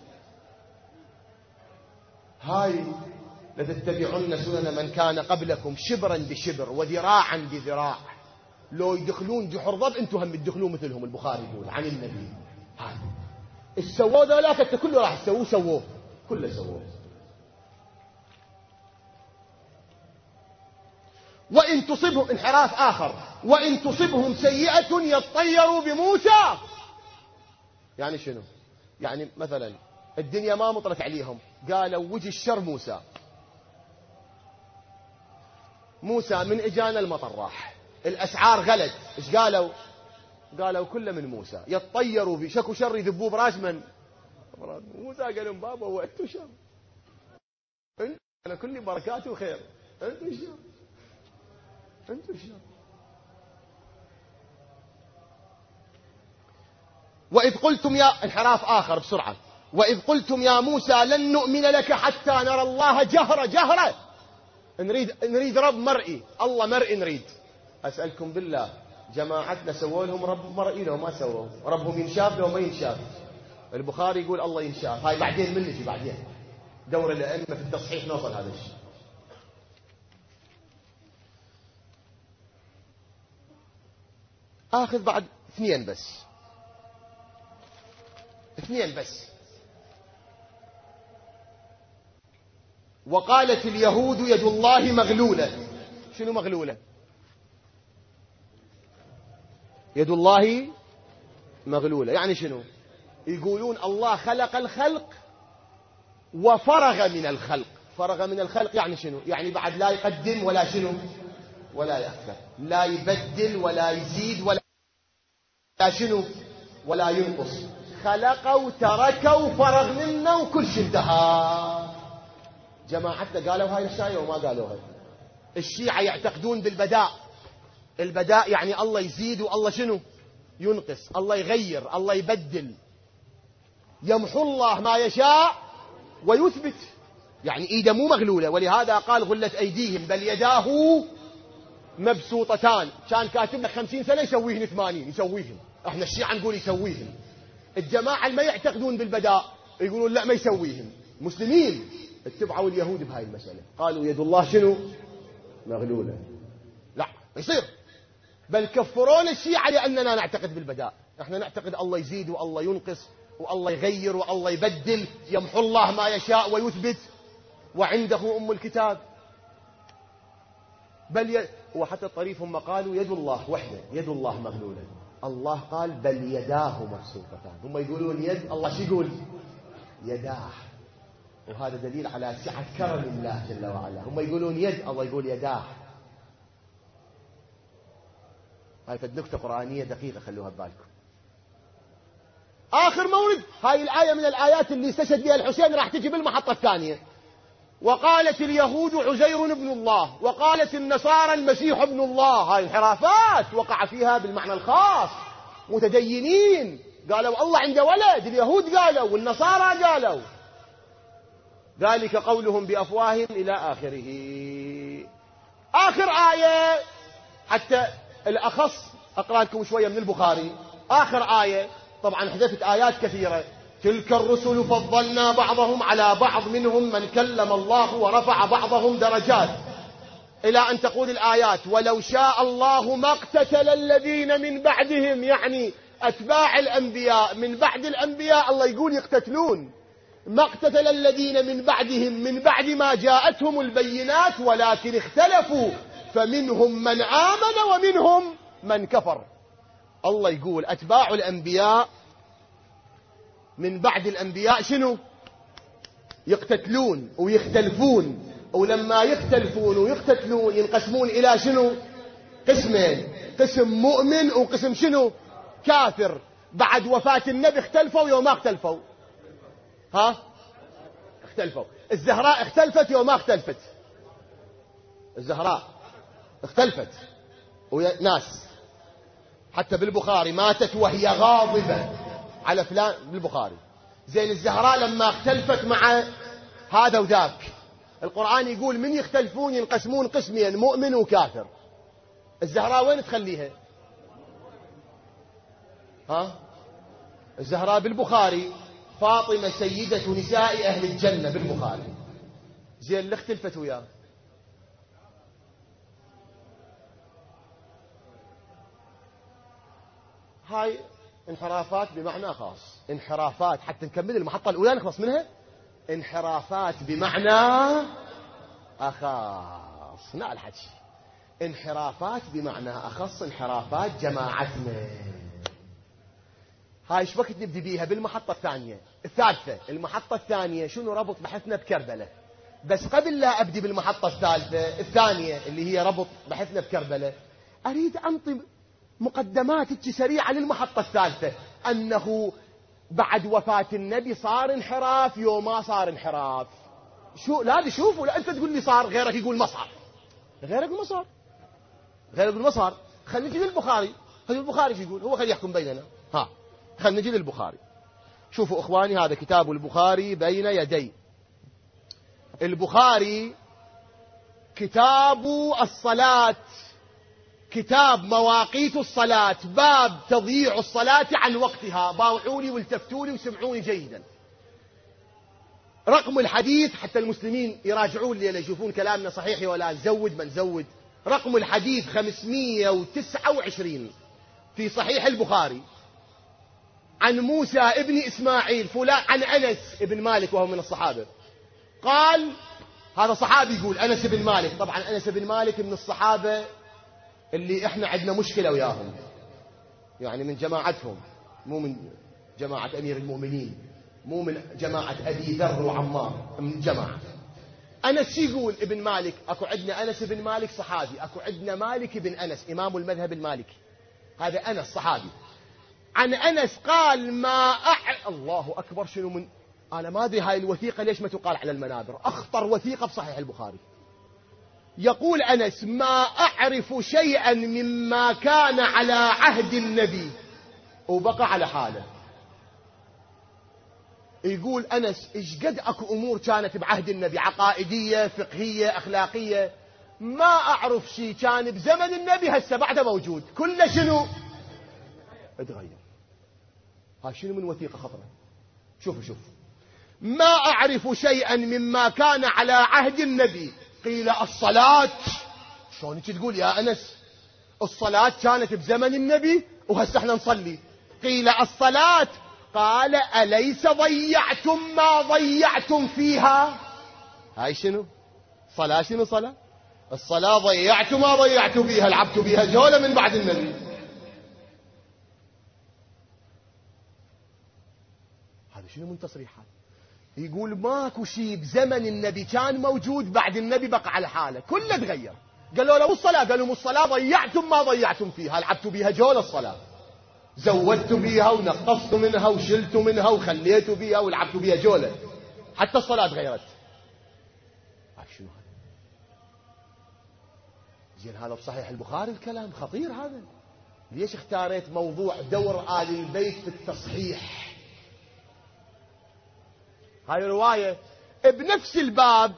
A: هاي لتتبعن سنن من كان قبلكم شبرا بشبر وذراعا بذراع. لو يدخلون جحر ضب انتم هم تدخلون مثلهم. البخاري يقول عن النبي هاي السووا ذولاك انت كله راح تسووه، سووه كله سووه. وإن تصبهم انحراف آخر، وإن تصبهم سيئة يطيروا بموسى. يعني شنو؟ يعني مثلا الدنيا ما مطرت عليهم، قالوا وجه الشر موسى، موسى من اجانا المطر راح، الاسعار غلت، ايش قالوا؟ قالوا كله من موسى. يطيروا بشكو شر يذبوه براس من؟ موسى قال لهم بابا هو انتم شر، انا كل بركات وخير، انتم شر، انتم شر. وإذ قلتم يا، انحراف آخر بسرعة، وإذ قلتم يا موسى لن نؤمن لك حتى نرى الله جهرة. نريد رب مرئي، الله مرئي نريد. أسألكم بالله جماعتنا سووا لهم رب مرئي لو ما سووا؟ ربهم ينشاف لو ما ينشاف؟ البخاري يقول الله ينشاف، هاي بعدين من نجي بعدين دور الأئمة في التصحيح نوصل هذا الشيء. آخذ بعد اثنين بس. وقالت اليهود يد الله مغلولة. شنو مغلولة؟ يد الله مغلولة يعني شنو؟ يقولون الله خلق الخلق وفرغ من الخلق. فرغ من الخلق يعني شنو؟ يعني بعد لا يقدم ولا شنو ولا يأخر، لا يبدل ولا يزيد ولا شنو ولا ينقص. خلق وترك وفرغ منا وكل شيء انتهى. جماعتنا قالوا هاي الشاية وما قالوها. الشيعة يعتقدون بالبداء. البداء يعني الله يزيد والله شنو ينقص، الله يغير، الله يبدل. يمحو الله ما يشاء ويثبت، يعني ايده مو مغلولة. ولهذا قال غلت ايديهم بل يداه مبسوطتان. كان كاتب لك 50 سنة يسويهن 80، يسويهن. احنا الشيعة نقول يسويهن. الجماعة اللي ما يعتقدون بالبداء يقولون لا ما يسويهن. مسلمين اتبعوا اليهود بهاي المسألة، قالوا يد الله شنو مغلولة، لا ما يصير. بل كفرون الشيعة لأننا نعتقد بالبداء. احنا نعتقد الله يزيد والله ينقص والله يغير والله يبدل. يمحو الله ما يشاء ويثبت، وعنده أم الكتاب. بل وحتى الطريف هم قالوا يد الله وحده، يد الله مغلولة. الله قال بل يداه مبسوطتان. هم يقولون يد الله، شو يقول؟ يداه. وهذا دليل على سعة كرم الله جل وعلا. هم يقولون يد، الله يقول يداه. هاي فد نكتة قرآنية دقيقة خلوها ببالكم. آخر مورد، هاي الآية من الآيات اللي استشهد بها الحسين راح تجي بالمحطة الثانية. وقالت اليهود عزير ابن الله، وقالت النصارى المسيح ابن الله. هاي انحرافات وقع فيها بالمعنى الخاص. متدينين قالوا الله عنده ولد، اليهود قالوا والنصارى قالوا. ذلك قولهم بأفواههم إلى آخره. آخر آية حتى الأخص أقرأ لكم شوية من البخاري. آخر آية، طبعا حذفت آيات كثيرة. تلك الرسل فضلنا بعضهم على بعض منهم من كلم الله ورفع بعضهم درجات، إلى أن تقول الآيات ولو شاء الله ما اقتتل الذين من بعدهم، يعني أتباع الأنبياء من بعد الأنبياء الله يقول يقتتلون. ما اقتتل الذين من بعدهم من بعد ما جاءتهم البينات ولكن اختلفوا فمنهم من آمن ومنهم من كفر. الله يقول أتباع الأنبياء من بعد الأنبياء شنو؟ يقتتلون ويختلفون، ولما يختلفون ويقتتلون ينقسمون إلى شنو؟ قسمين، قسم مؤمن وقسم شنو؟ كافر. بعد وفاة النبي اختلفوا يوم ما اختلفوا؟ ها؟ اختلفوا. الزهراء اختلفت يوم ما اختلفت؟ الزهراء اختلفت ناس حتى بالبخاري ماتت وهي غاضبة على فلان بالبخاري. زين الزهراء لما اختلفت مع هذا وذاك، القرآن يقول من يختلفون ينقسمون قسمين، مؤمن وكافر. الزهراء وين تخليها؟ ها؟ الزهراء بالبخاري فاطمة سيدة نساء أهل الجنة بالبخاري. زين اللي اختلفت وياه هاي انحرافات بمعنى خاص. انحرافات حتى نكمل المحطة الأولى نخلص منها. انحرافات بمعنى أخص. نعم الحكي انحرافات بمعنى أخص انحرافات جماعتنا. هاي ايش وقت نبدي بيها؟ بالمحطة الثانية الثالثة. المحطة الثانية شنو ربط بحثنا بكربلاء. بس قبل لا أبدي بالمحطة الثالثة الثانية اللي هي ربط بحثنا بكربلاء، أريد أنطي مقدمات سريعة للمحطة الثالثة. أنه بعد وفاة النبي صار انحراف يوم ما صار انحراف. شو لا تشوفوا؟ لا أنت تقول لي صار، غيرك يقول ما صار، غيرك يقول ما صار، غيرك يقول ما صار. خلينا نجي للبخاري. خلي البخاري شو يقول، هو خلي يحكم بيننا. ها خلينا نجي للبخاري. شوفوا إخواني، هذا كتاب البخاري بين يدي. البخاري كتاب الصلاة، كتاب مواقيت الصلاة، باب تضييع الصلاة عن وقتها. باوعوني والتفتوني وسمعوني جيدا. رقم الحديث حتى المسلمين يراجعون لي يشوفون كلامنا صحيح ولا نزود ما نزود. رقم الحديث 529 في صحيح البخاري، عن موسى ابن إسماعيل فلان عن أنس ابن مالك وهو من الصحابة قال. هذا صحابي يقول أنس بن مالك. طبعا أنس بن مالك من الصحابة اللي احنا عندنا مشكلة وياهم، يعني من جماعتهم، مو من جماعة أمير المؤمنين، مو من جماعة أبي ذر وعمار، من جماعة. أنس يقول ابن مالك، أكو عندنا أنس بن مالك صحابي، أكو عندنا مالك بن أنس إمام المذهب المالكي. هذا أنس صحابي. عن أنس قال ما الله أكبر شنو من، أنا ما أدري هاي الوثيقة ليش ما تقال على المنابر، أخطر وثيقة بصحيح البخاري. يقول أنس ما أعرف شيئا مما كان على عهد النبي، وبقى على حاله. يقول أنس إيش قد أكو أمور كانت بعهد النبي عقائدية فقهية أخلاقية ما أعرف شيء كان بزمن النبي هسه بعده موجود، كله شنو اتغير. هاي شنو من وثيقة خطرة. شوفوا ما أعرف شيئا مما كان على عهد النبي. قيل الصلاة. شلون تقول يا أنس الصلاة كانت بزمن النبي وهسه احنا نصلي؟ قيل الصلاة. قال أليس ضيعتم ما ضيعتم فيها؟ هاي شنو صلاة؟ شنو صلاة؟ الصلاة ضيعت ما ضيعت فيها، لعبت بها جولة من بعد النبي. هذا شنو من تصريحات؟ يقول ماكو شيء بزمن النبي كان موجود بعد النبي بقى على حاله، كله تغير. قالوا له الصلاة، قالوا مو الصلاة، ضيعتم ما ضيعتم فيها، لعبتوا بيها جول الصلاة، زودتوا بيها ونقصتوا منها وشلتوا منها وخليتوا بيها ولعبتوا بيها جولة، حتى الصلاة تغيرت. شنو هذا؟ زين هذا بصحيح البخاري الكلام خطير هذا. ليش اختاريت موضوع دور آل البيت في التصحيح؟ هاي رواية بنفس الباب،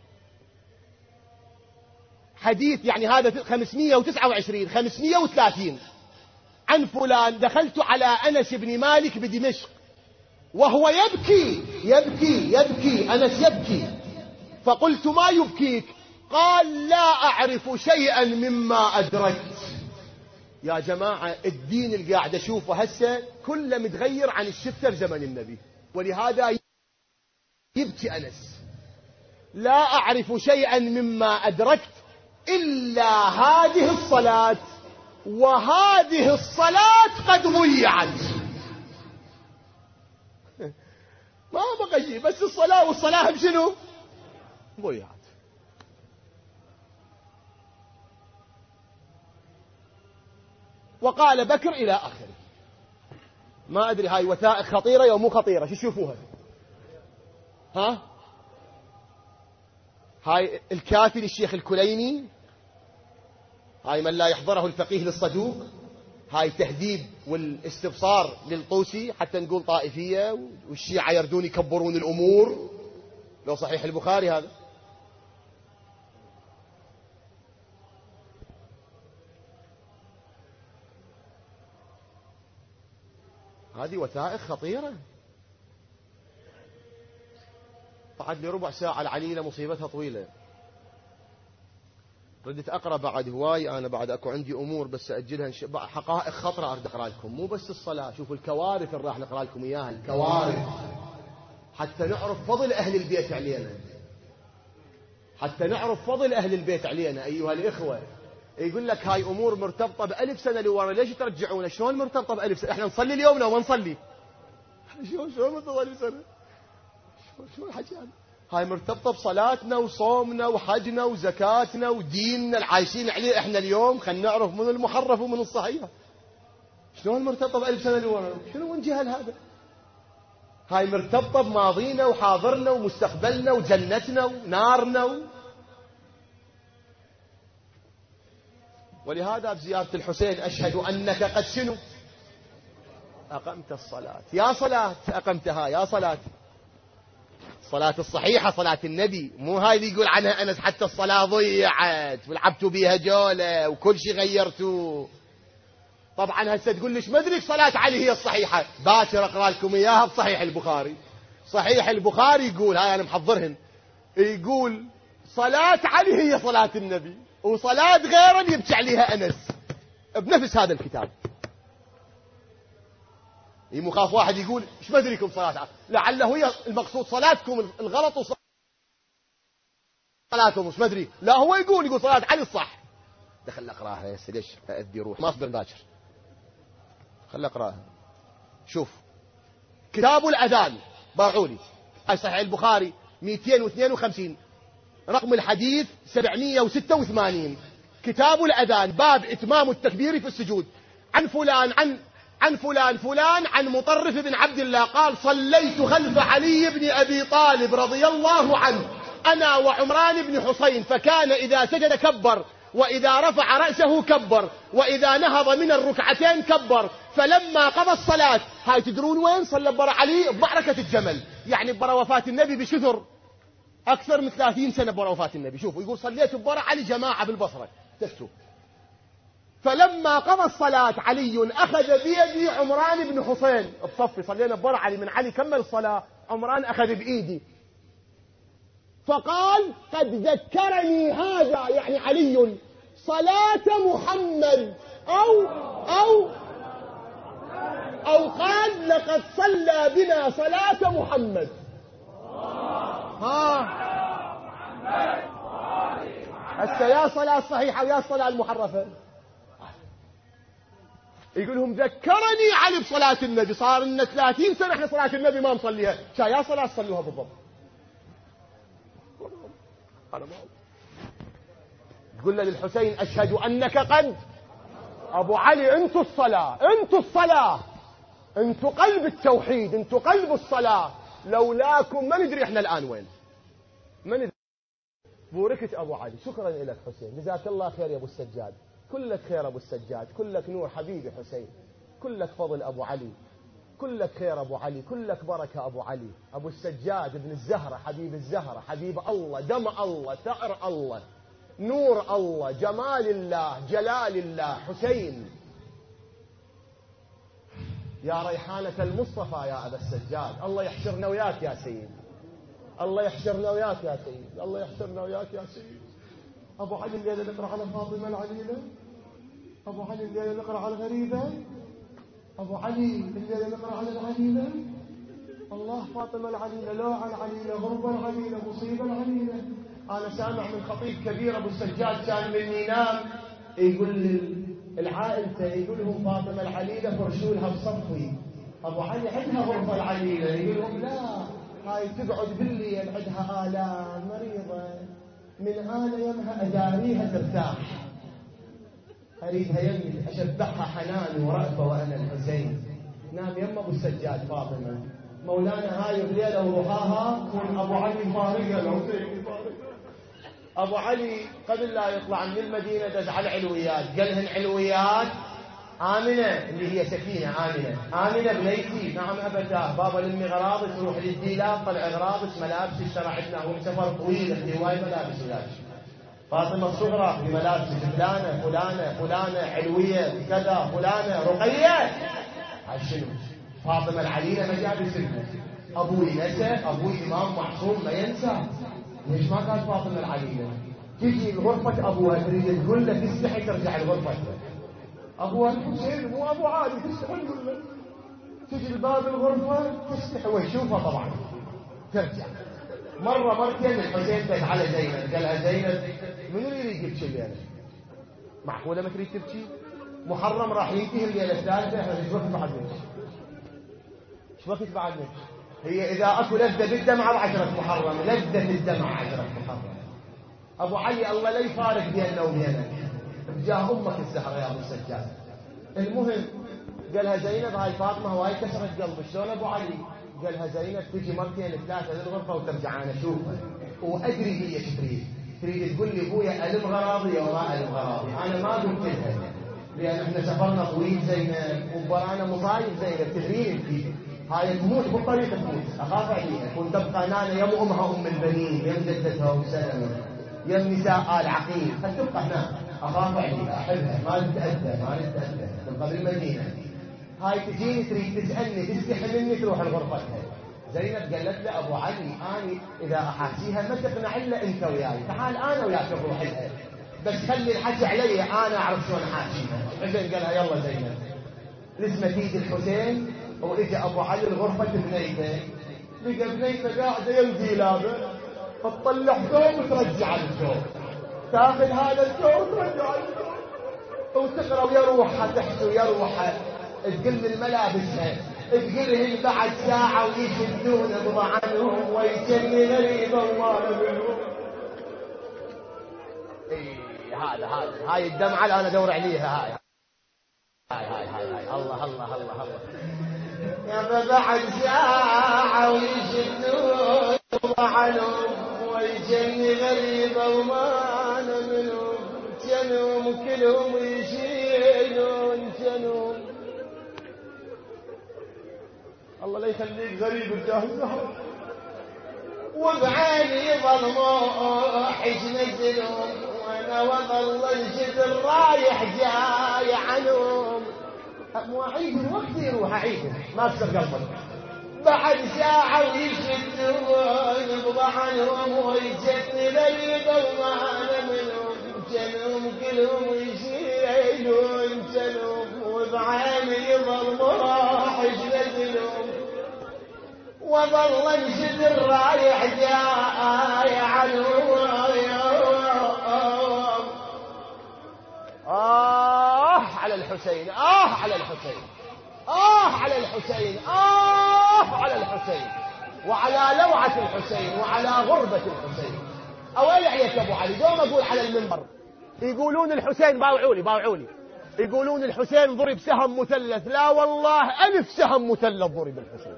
A: حديث يعني هذا 529 530 عن فلان: دخلت على أنس بن مالك بدمشق وهو يبكي يبكي يبكي، أنس يبكي، فقلت ما يبكيك؟ قال لا أعرف شيئا مما أدركت. يا جماعة الدين اللي قاعد أشوفه هسه كله متغير عن الشفة بزمن النبي، ولهذا يبكي أنس: لا أعرف شيئا مما أدركت إلا هذه الصلاة، وهذه الصلاة قد ضيعت. ما بقى شيء، بس الصلاة، والصلاة بشنو؟ ضيعت. وقال بكر إلى آخره. ما أدري هاي وثائق خطيرة أو مو خطيرة، شو تشوفوها؟ ها؟ هاي الكافي للشيخ الكليني، هاي من لا يحضره الفقيه للصدوق، هاي تهذيب والاستبصار للطوسي، حتى نقول طائفية والشيعة يردون يكبرون الأمور. لو صحيح البخاري هذا. هذه وثائق خطيرة. بعد لي ربع ساعة العليلة مصيبتها طويلة. ردت أقرأ بعد هواي، أنا بعد أكو عندي أمور بس أجلها حقائق خطرة أرد أقرأ لكم، مو بس الصلاة. شوفوا الكوارث اللي راح نقرأ لكم إياها، الكوارث، حتى نعرف فضل أهل البيت علينا، حتى نعرف فضل أهل البيت علينا أيها الإخوة. يقول لك هاي أمور مرتبطة بألف سنة لورا، ليش ترجعونا؟ شلون مرتبطة بألف سنة؟ إحنا نصلي اليوم لو ما نصلي، شلون مرتبطة بألف سنة؟ شلون الحكي هذا؟ هاي مرتبطة بصلاتنا وصومنا وحجنا وزكاتنا وديننا العايشين عليه إحنا اليوم. خلينا نعرف من المحرف ومن الصحيح. شلون مرتبطة بألف سنة لورا؟ شنو من جهل هذا؟ هاي مرتبطة بماضينا وحاضرنا ومستقبلنا وجنتنا ونارنا ولهذا بزيارة الحسين أشهد أنك قد شنو؟ أقمت الصلاة. يا صلاة أقمتها، يا صلاة، صلاة الصحيحة، صلاة النبي، مو هاي اللي يقول عنها أنس حتى الصلاة ضيعت ولعبتوا بيها جولة وكل شيء غيرتوه. طبعا هسه تقول ليش ما ادري صلاة علي هي الصحيحة. باكر اقرا لكم اياها بصحيح البخاري. صحيح البخاري يقول، هاي انا محضرهن، يقول صلاة علي هي صلاة النبي، وصلاة غيره يبكي عليها أنس، بنفس هذا الكتاب. مخاف واحد يقول ايش ما ادريكم صلاة علي، لعله هي المقصود صلاتكم الغلط وصلاتهم ايش ما ادري. لا هو يقول صلاة علي الصح. دخل اقراها هسه، ليش ادي روح ما اصبر باكر، خل اقراها. شوف كتاب الاذان باعولي، هاي صحيح البخاري 252 رقم الحديث 786. كتاب الاذان باب اتمام التكبير في السجود. عن فلان عن فلان عن مطرف بن عبد الله قال: صليت خلف علي بن ابي طالب رضي الله عنه انا وعمران بن حسين، فكان اذا سجد كبر، وإذا رفع رأسه كبر، وإذا نهض من الركعتين كبر. فلما قضى الصلاة، هاي تدرون وين صلى برا علي؟ بمعركة الجمل، يعني برا وفاة النبي بشثر أكثر من 30 سنة برا وفاة النبي. شوفوا يقول صليت برا علي جماعة بالبصرة تفتوا. فلما قضى الصلاة علي أخذ بيدي عمران بن حسين بصفي، صلينا برا علي، من علي كمل الصلاة، عمران أخذ بإيدي، فقال: قد ذكرني هذا، يعني علي، صلاة محمد، أو قال: لقد صلى بنا صلاة محمد. هسه يا صلاة صحيحة ويا الصلاة المحرفة. يقول لهم ذكرني علي بصلاة النبي، صار لنا 30 سنة احنا صلاة النبي ما نصليها، يا صلاة صلوها بالضبط. أنا ما تقول له للحسين أشهد أنك قد، أبو علي أنتوا الصلاة، أنتوا الصلاة، أنتوا قلب التوحيد، أنتوا قلب الصلاة، لولاكم ما ندري احنا الآن وين، ما ندري. بوركت أبو علي. شكرا لك حسين، جزاك الله خير يا أبو السجاد، كلك خير أبو السجاد، كلك نور حبيبي حسين، كلك فضل أبو علي، كلك خير أبو علي، كلك بركة أبو علي. أبو السجاد ابن الزهرة، حبيب الزهرة، حبيب الله، دم الله، ثأر الله، نور الله، جمال الله، جلال الله. حسين يا ريحانة المصطفى يا أبا السجاد، الله يحشرنا وياك يا سيد، الله يحشرنا وياك يا سيد، الله يحشرنا وياك يا سيد. أبو علي الليلة نقرأ على فاطمة العليلة، أبو علي الليلة نقرأ على الغريبة، أبو علي الليلة نقرأ على العليلة. الله، فاطمة العليلة، لوعة العليلة، غربة العليلة، مصيبة العليلة. أنا سامع من خطيب كبير أبو السجاد كان مني نام يقول العائلة، يقول لهم فاطمة العليلة فرشوا لها بصفي، أبو علي عندها غرفة العليلة، يقول لهم لا، هاي تقعد بالليل عندها آلام، مريضة، من أنا يمها أداريها ترتاح، أريدها يمي أشبعها حنان ورأفة وأنا الحسين. نام يم أبو السجاد فاطمة، مولانا هاي الليلة وروحاها كون أبو علي فارقة الحسين فارقة. أبو علي قبل لا يطلع من المدينة دز على العلويات، قالهن علويات آمنة اللي هي سكينة، آمنة بنيتي، نعم أبتاه، بابا لمي غراضك، تروح للديلاب طلع غراضك، ملابسك اشترعتنا، هو سفر طويل عندي هواي ملابس ولاش. فاطمة الصغرى في ملابسك، فلانة فلانة فلانة علوية كذا، فلانة رقية، عشنو فاطمة العليلة ما جاب يسلمه. أبوي نسى، أبوي إمام معصوم ما ينسى، ليش ما قال فاطمة العليلة؟ تجي لغرفة أبوها تريد تقول له تستحي ترجع لغرفتها، أبوها الحسين مو أبو علي، تستحي تقول له، تجي لباب الغرفة تستحي ويشوفها طبعا ترجع. مرة مرتين الحسين دز على زينب، قالها زينب منو يريد يبكي الليلة؟ معقولة ما تريد تبكي؟ محرم راح ينتهي الليلة الثالثة، احنا ايش وقت بعد نبكي؟ ايش وقت بعد نبكي؟ هي إذا أكو لذة بالدمعة بعشرة محرم، لذة الدمعة عشرة محرم. أبو علي الله لا يفارق بيننا وبينك، بجاه أمك الزهرة يا أبو السجاد. المهم قالها زينب هاي فاطمة هواي كسرت قلبي، شلون أبو علي؟ قالها زينب تجي مرتين ثلاثة للغرفة وترجع أنا أشوفها وأدري هي ايش تريد تقول لي أبويا ألم غراضي أو ما ألم غراضي، أنا ما قلت لها لأن احنا سفرنا طويل زينب وبرانا مصايب زينب، تدرين انت هاي تموت بالطريق تموت، أخاف عليها، كنت تبقى نانا يم أمها أم البنين، يم جدتها وسلمة، يم نساء آل عقيل، فتبقى هناك، أخاف عليها، أحبها، ما نتأذى، تبقى بالمدينة. هاي تجيني تريد تسألني تستحي مني تروح لغرفتها. زينب قالت له أبو علي أنا إذا أحاسيها ما تقنع إلا أنت وياي، تعال أنا وياك نروح لها، بس خلي الحكي علي أنا أعرف شلون أحاسيها. الحسين قالها يلا زينب. لسمة ايد الحسين وإجى أبو علي لغرفة بنيته، لقى بنيته قاعدة يمدي لابه، تطلع ثوب وترجع الثوب، تاخذ هذا الثوب وترجع الثوب وتقرأ ويا روحها تحت ويا روحها تقل الملابسها، تقلهن بعد ساعة ويشدون بضعنهم ويجني غريبا وما منهم. هاي الدمعة اللي أنا أدور عليها، هاي الله يا بعد ساعة ويشدون بضعنهم ويجني غريبا وما منهم، جنهم كلهم يشيلون جنهم. الله لا يخليك غريب بجاه الزهر، وبعيني ظلموح ينزلهم وانا وظل انشد رايح جاي عنهم. مو عيد وقت يروح عيد ما تصير قلبك، بعد ساعة ويشدون بضعنهم ويجتني غريبا وما منهم، جنهم كلهم يشيلون جنهم وبعيني ظلموح ينزلهم وظل انشد الرايح جاي عنهم. على الحسين الحسين، على الحسين، على الحسين، على الحسين، وعلى لوعة الحسين، وعلى غربة الحسين. أولع يا أبو علي، دوم أقول على المنبر يقولون الحسين، باوعوني يقولون الحسين ضرب سهم مثلث. لا والله 1000 سهم مثلث ضرب الحسين.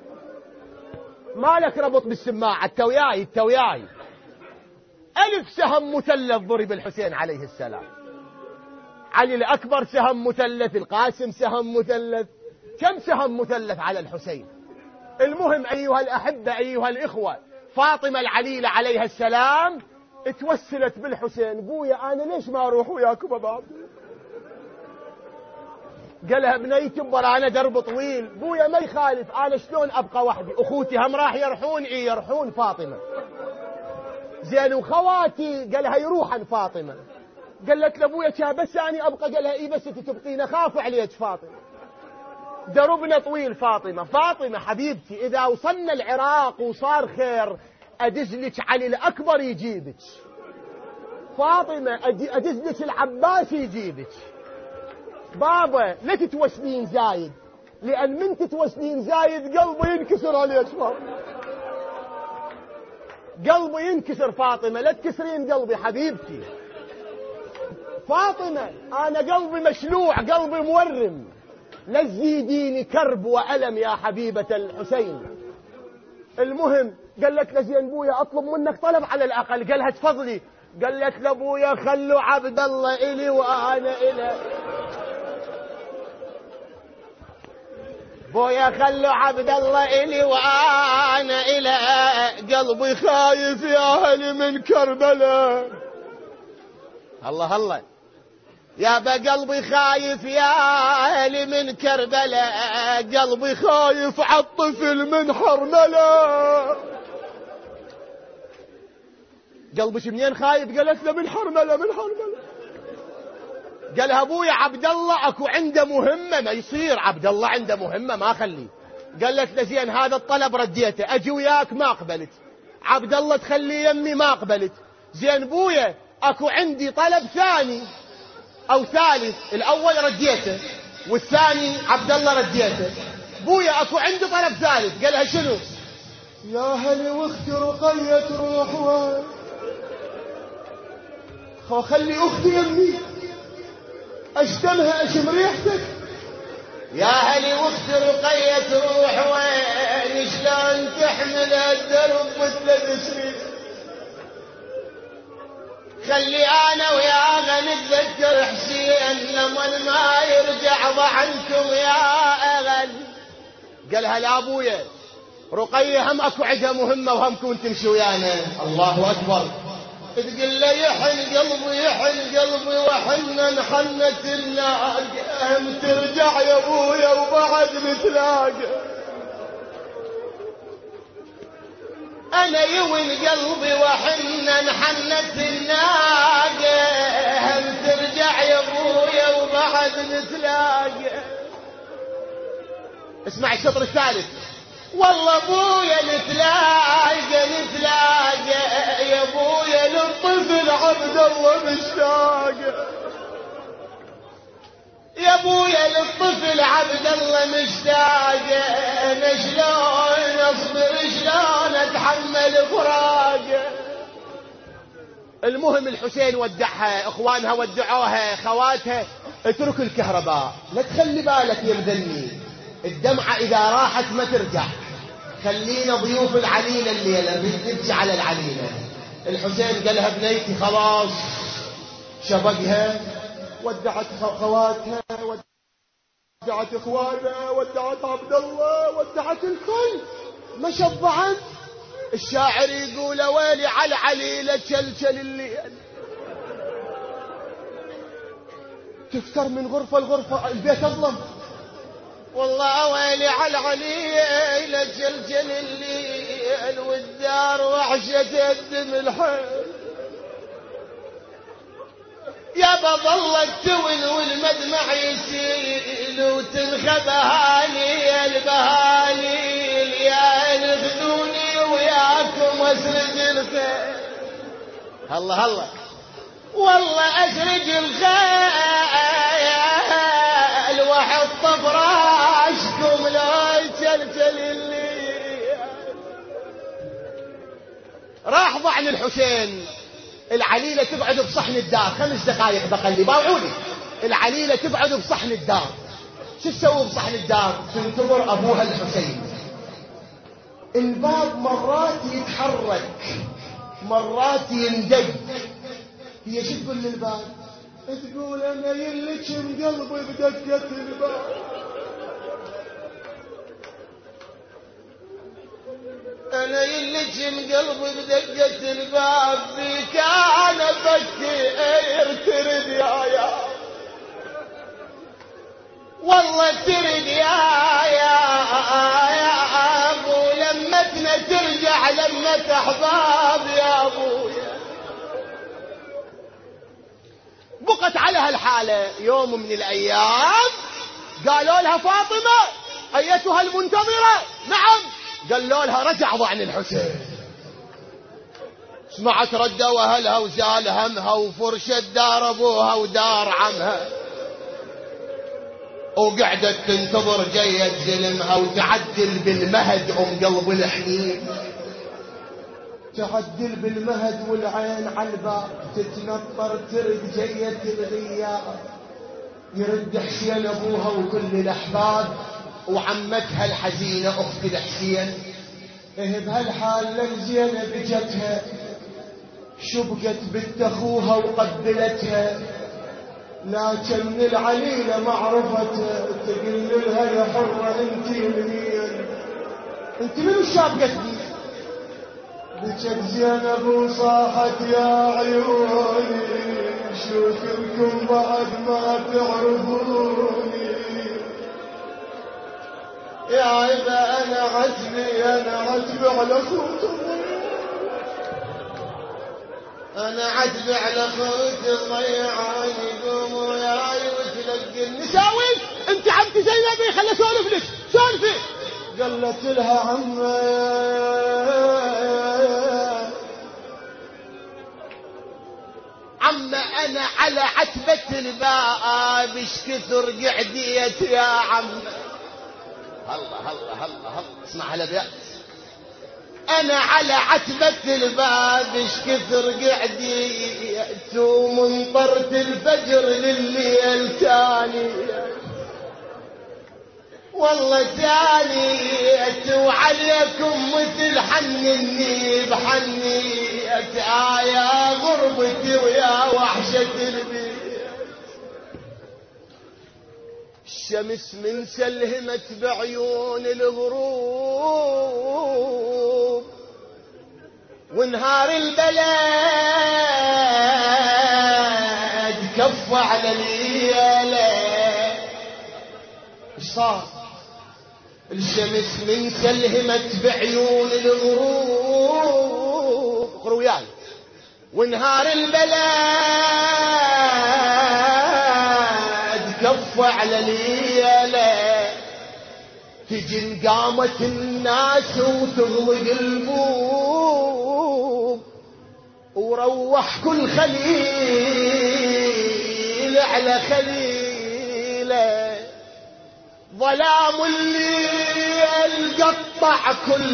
A: مالك ربط بالسماعة، التوياي 1000 سهم مثلث ضرب الحسين عليه السلام. علي الأكبر سهم مثلث، القاسم سهم مثلث، كم سهم مثلث على الحسين. المهم أيها الأحبة أيها الإخوة، فاطمة العليلة عليها السلام اتوسلت بالحسين. بويا أنا ليش ما أروح وياكم بابا؟ قالها بنيتي برا أنا درب طويل. بويا ما يخالف، أنا شلون أبقى وحدي؟ أخوتي هم راح يرحون، يرحون فاطمة. زين وخواتي قالها يروحن فاطمة. قالت لابويا بس أنا أبقى. قالها بس تبقين، أخاف عليك فاطمة، دربنا طويل. فاطمة حبيبتي إذا وصلنا العراق وصار خير أدزلك علي الأكبر يجيبك. فاطمة أدزلك العباس يجيبك. بابا لا تتوسلين زايد، لأن من تتوسلين زايد قلبي ينكسر عليك فاطمة، قلبي ينكسر. فاطمة لا تكسرين قلبي حبيبتي. فاطمة أنا قلبي مشلوع، قلبي مورم، لا تزيديني كرب وألم يا حبيبة الحسين. المهم قالت لزين بويا أطلب منك طلب على الأقل. قالها تفضلي. قالت لابويا خلوا عبد الله إلي وأنا إله. بويا خلوا عبد الله إلي وأنا إله. قلبي خايف يا أهلي من كربلاء. الله يا قلبي خايف يا أهلي من كربلاء. قلبي خايف عالطفل من حرملة. قلبك منين خايف؟ قالت له من حرملة. قالها ابويا عبد الله اكو عنده مهمة، ما يصير عبد الله عنده مهمة ما خليه. قالت له زين هذا الطلب رديته، اجي وياك ما قبلت. عبد الله تخليه يمي ما قبلت. زين بويا اكو عندي طلب ثاني او ثالث، الاول رديته والثاني عبد الله رديته. بويا اكو عندي طلب ثالث. قالها شنو؟ يا هلي واختي رقية تروح خلي اختي يمي اشتمها اشم ريحتك. يا هلي واختي رقية تروح وين؟ شلون تحمل الدرب مثل سنين؟ خلي انا وياها نتذكر حسين لمن ما يرجع ضعنكم يا اغل. قالها لا ابويا رقية هم اكو عندها مهمة وهم كون تمشي ويانا. الله اكبر. تقول له يحن قلبي وحنا حنت الناقة. هم ترجع يا ابويا وبعد نتلاقى. انا يوين قلبي وحنا حنت الناقة. هم ترجع يا ابويا وبعد نتلاقى. اسمع الشطر الثالث. والله ابويا نتلاقى يا ابويا للطفل عبد الله مشتاق. يا ابويا للطفل عبد الله مشتاق. انا شلون اصبر شلون اتحمل فراق. المهم الحسين ودعها، اخوانها ودعوها، خواتها اترك الكهرباء، لا تخلي بالك يا مذني، الدمعة اذا راحت ما ترجع، خلينا ضيوف العليلة الليلة نبكي على العليلة. الحسين قالها بنيتي خلاص، شبقها، ودعت خواتها، ودعت اخوانها، ودعت عبد الله، ودعت الكل، ما شبعت. الشاعر يقول ويلي على العليلة تشلشل الليل، تفتر من غرفة لغرفة البيت أظلم. والله ويلي على العليلة تشلشل الليل والدار وحشة الدم الحيل. يابا ظلت تون والمدمع يسيل وتنخب هالي البهاليل. يا نخذوني وياكم اسرج الخيل. الله والله اسرج الخيل بفراشكم لا يتلتل اللي راح ضعن الحسين. العليلة تبعد بصحن الدار 5 دقائق بقلي باوعوني. العليلة تبعد بصحن الدار. شو تسوي بصحن الدار؟ تنتظر أبوها الحسين. الباب مرات يتحرك مرات يندق. هي شو تقول للباب؟ تقول أنا يلجم قلبي بدقة الباب. أنا يلجم قلبي بدقة الباب بيك أنا بكير ترد يا والله ترد يا أبو لمتنا ترجع لمة أحباب يا أبويا. بقت على هالحالة. يوم من الأيام قالوا لها فاطمة أيتها المنتظرة. نعم. قالوا لها رجع ضعن الحسين. سمعت ردوا أهلها وزال همها وفرشت دار أبوها ودار عمها وقعدت تنتظر جية زلمها وتعدل بالمهد قلب الحنين. تعدل بالمهد والعين على الباب تتنطر ترد جية الغياب. يرد حسين أبوها وكل الأحباب وعمتها الحزينة أخت الحسين. بهالحال لك زينب جتها شبقت بنت أخوها وقبلتها لكن العليلة ما عرفتها. تقول لها يا حرة انت منين؟ انت من الشابقتني؟ بجت زينب وصاحت يا عيوني شوف لكم بعد ما تعرفوني. يا عيبة أنا عتبي على خوت أنا عتبي على خوت ضيعاني. قوموا يا عيبة تلقي النساوي. انت عمتي زينبي خلي سولف لك سولفي. قالت لها عم أنا على عتبة الباب ايش كثر قعديت يا عم. هلا اسمع هالابيات. انا على عتبة الباب ايش كثر قعديت ومنطرت الفجر لليل تاني والله تانيت وعليكم مثل حنني بحنيت يا غربتي ويا وحشة البيت. الشمس من سلهمت بعيون الغروب ونهار البلد كف على الليالي. ايش صار؟ الشمس من سلهمت بعيون الغروب اقروا وياي ونهار البلد كف على ليالي. تجن قامت الناس وتغلق البوب وروح كل خليل على خليله. ظلام الليل قطع كل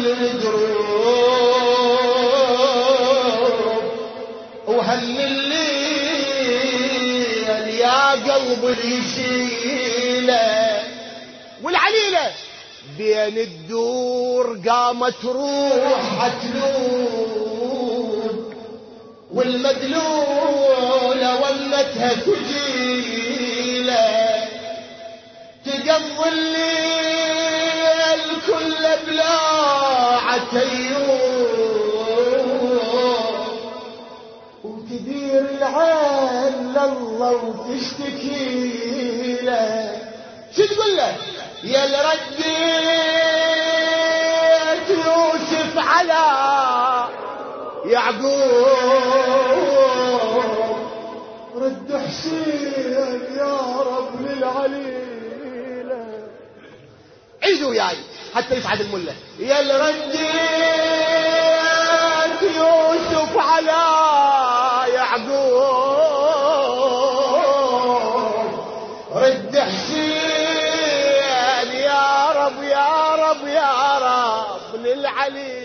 A: الدروب وهم الليل يا قلب يشيله. والعليلة بين الدور قامت روح تلوب والمدلولة ولتها تجيله. تقضي الليل كل بلاعة يوم وتدير العين لله وتشتكي له. شو تقول له؟ يا اللي رديت يوسف على يعقوب رد حسين يا رب للعليلة. عيدوا وياي حتى يسعد الملة. يا اللي رديت يوسف على يعقوب رد حسين علي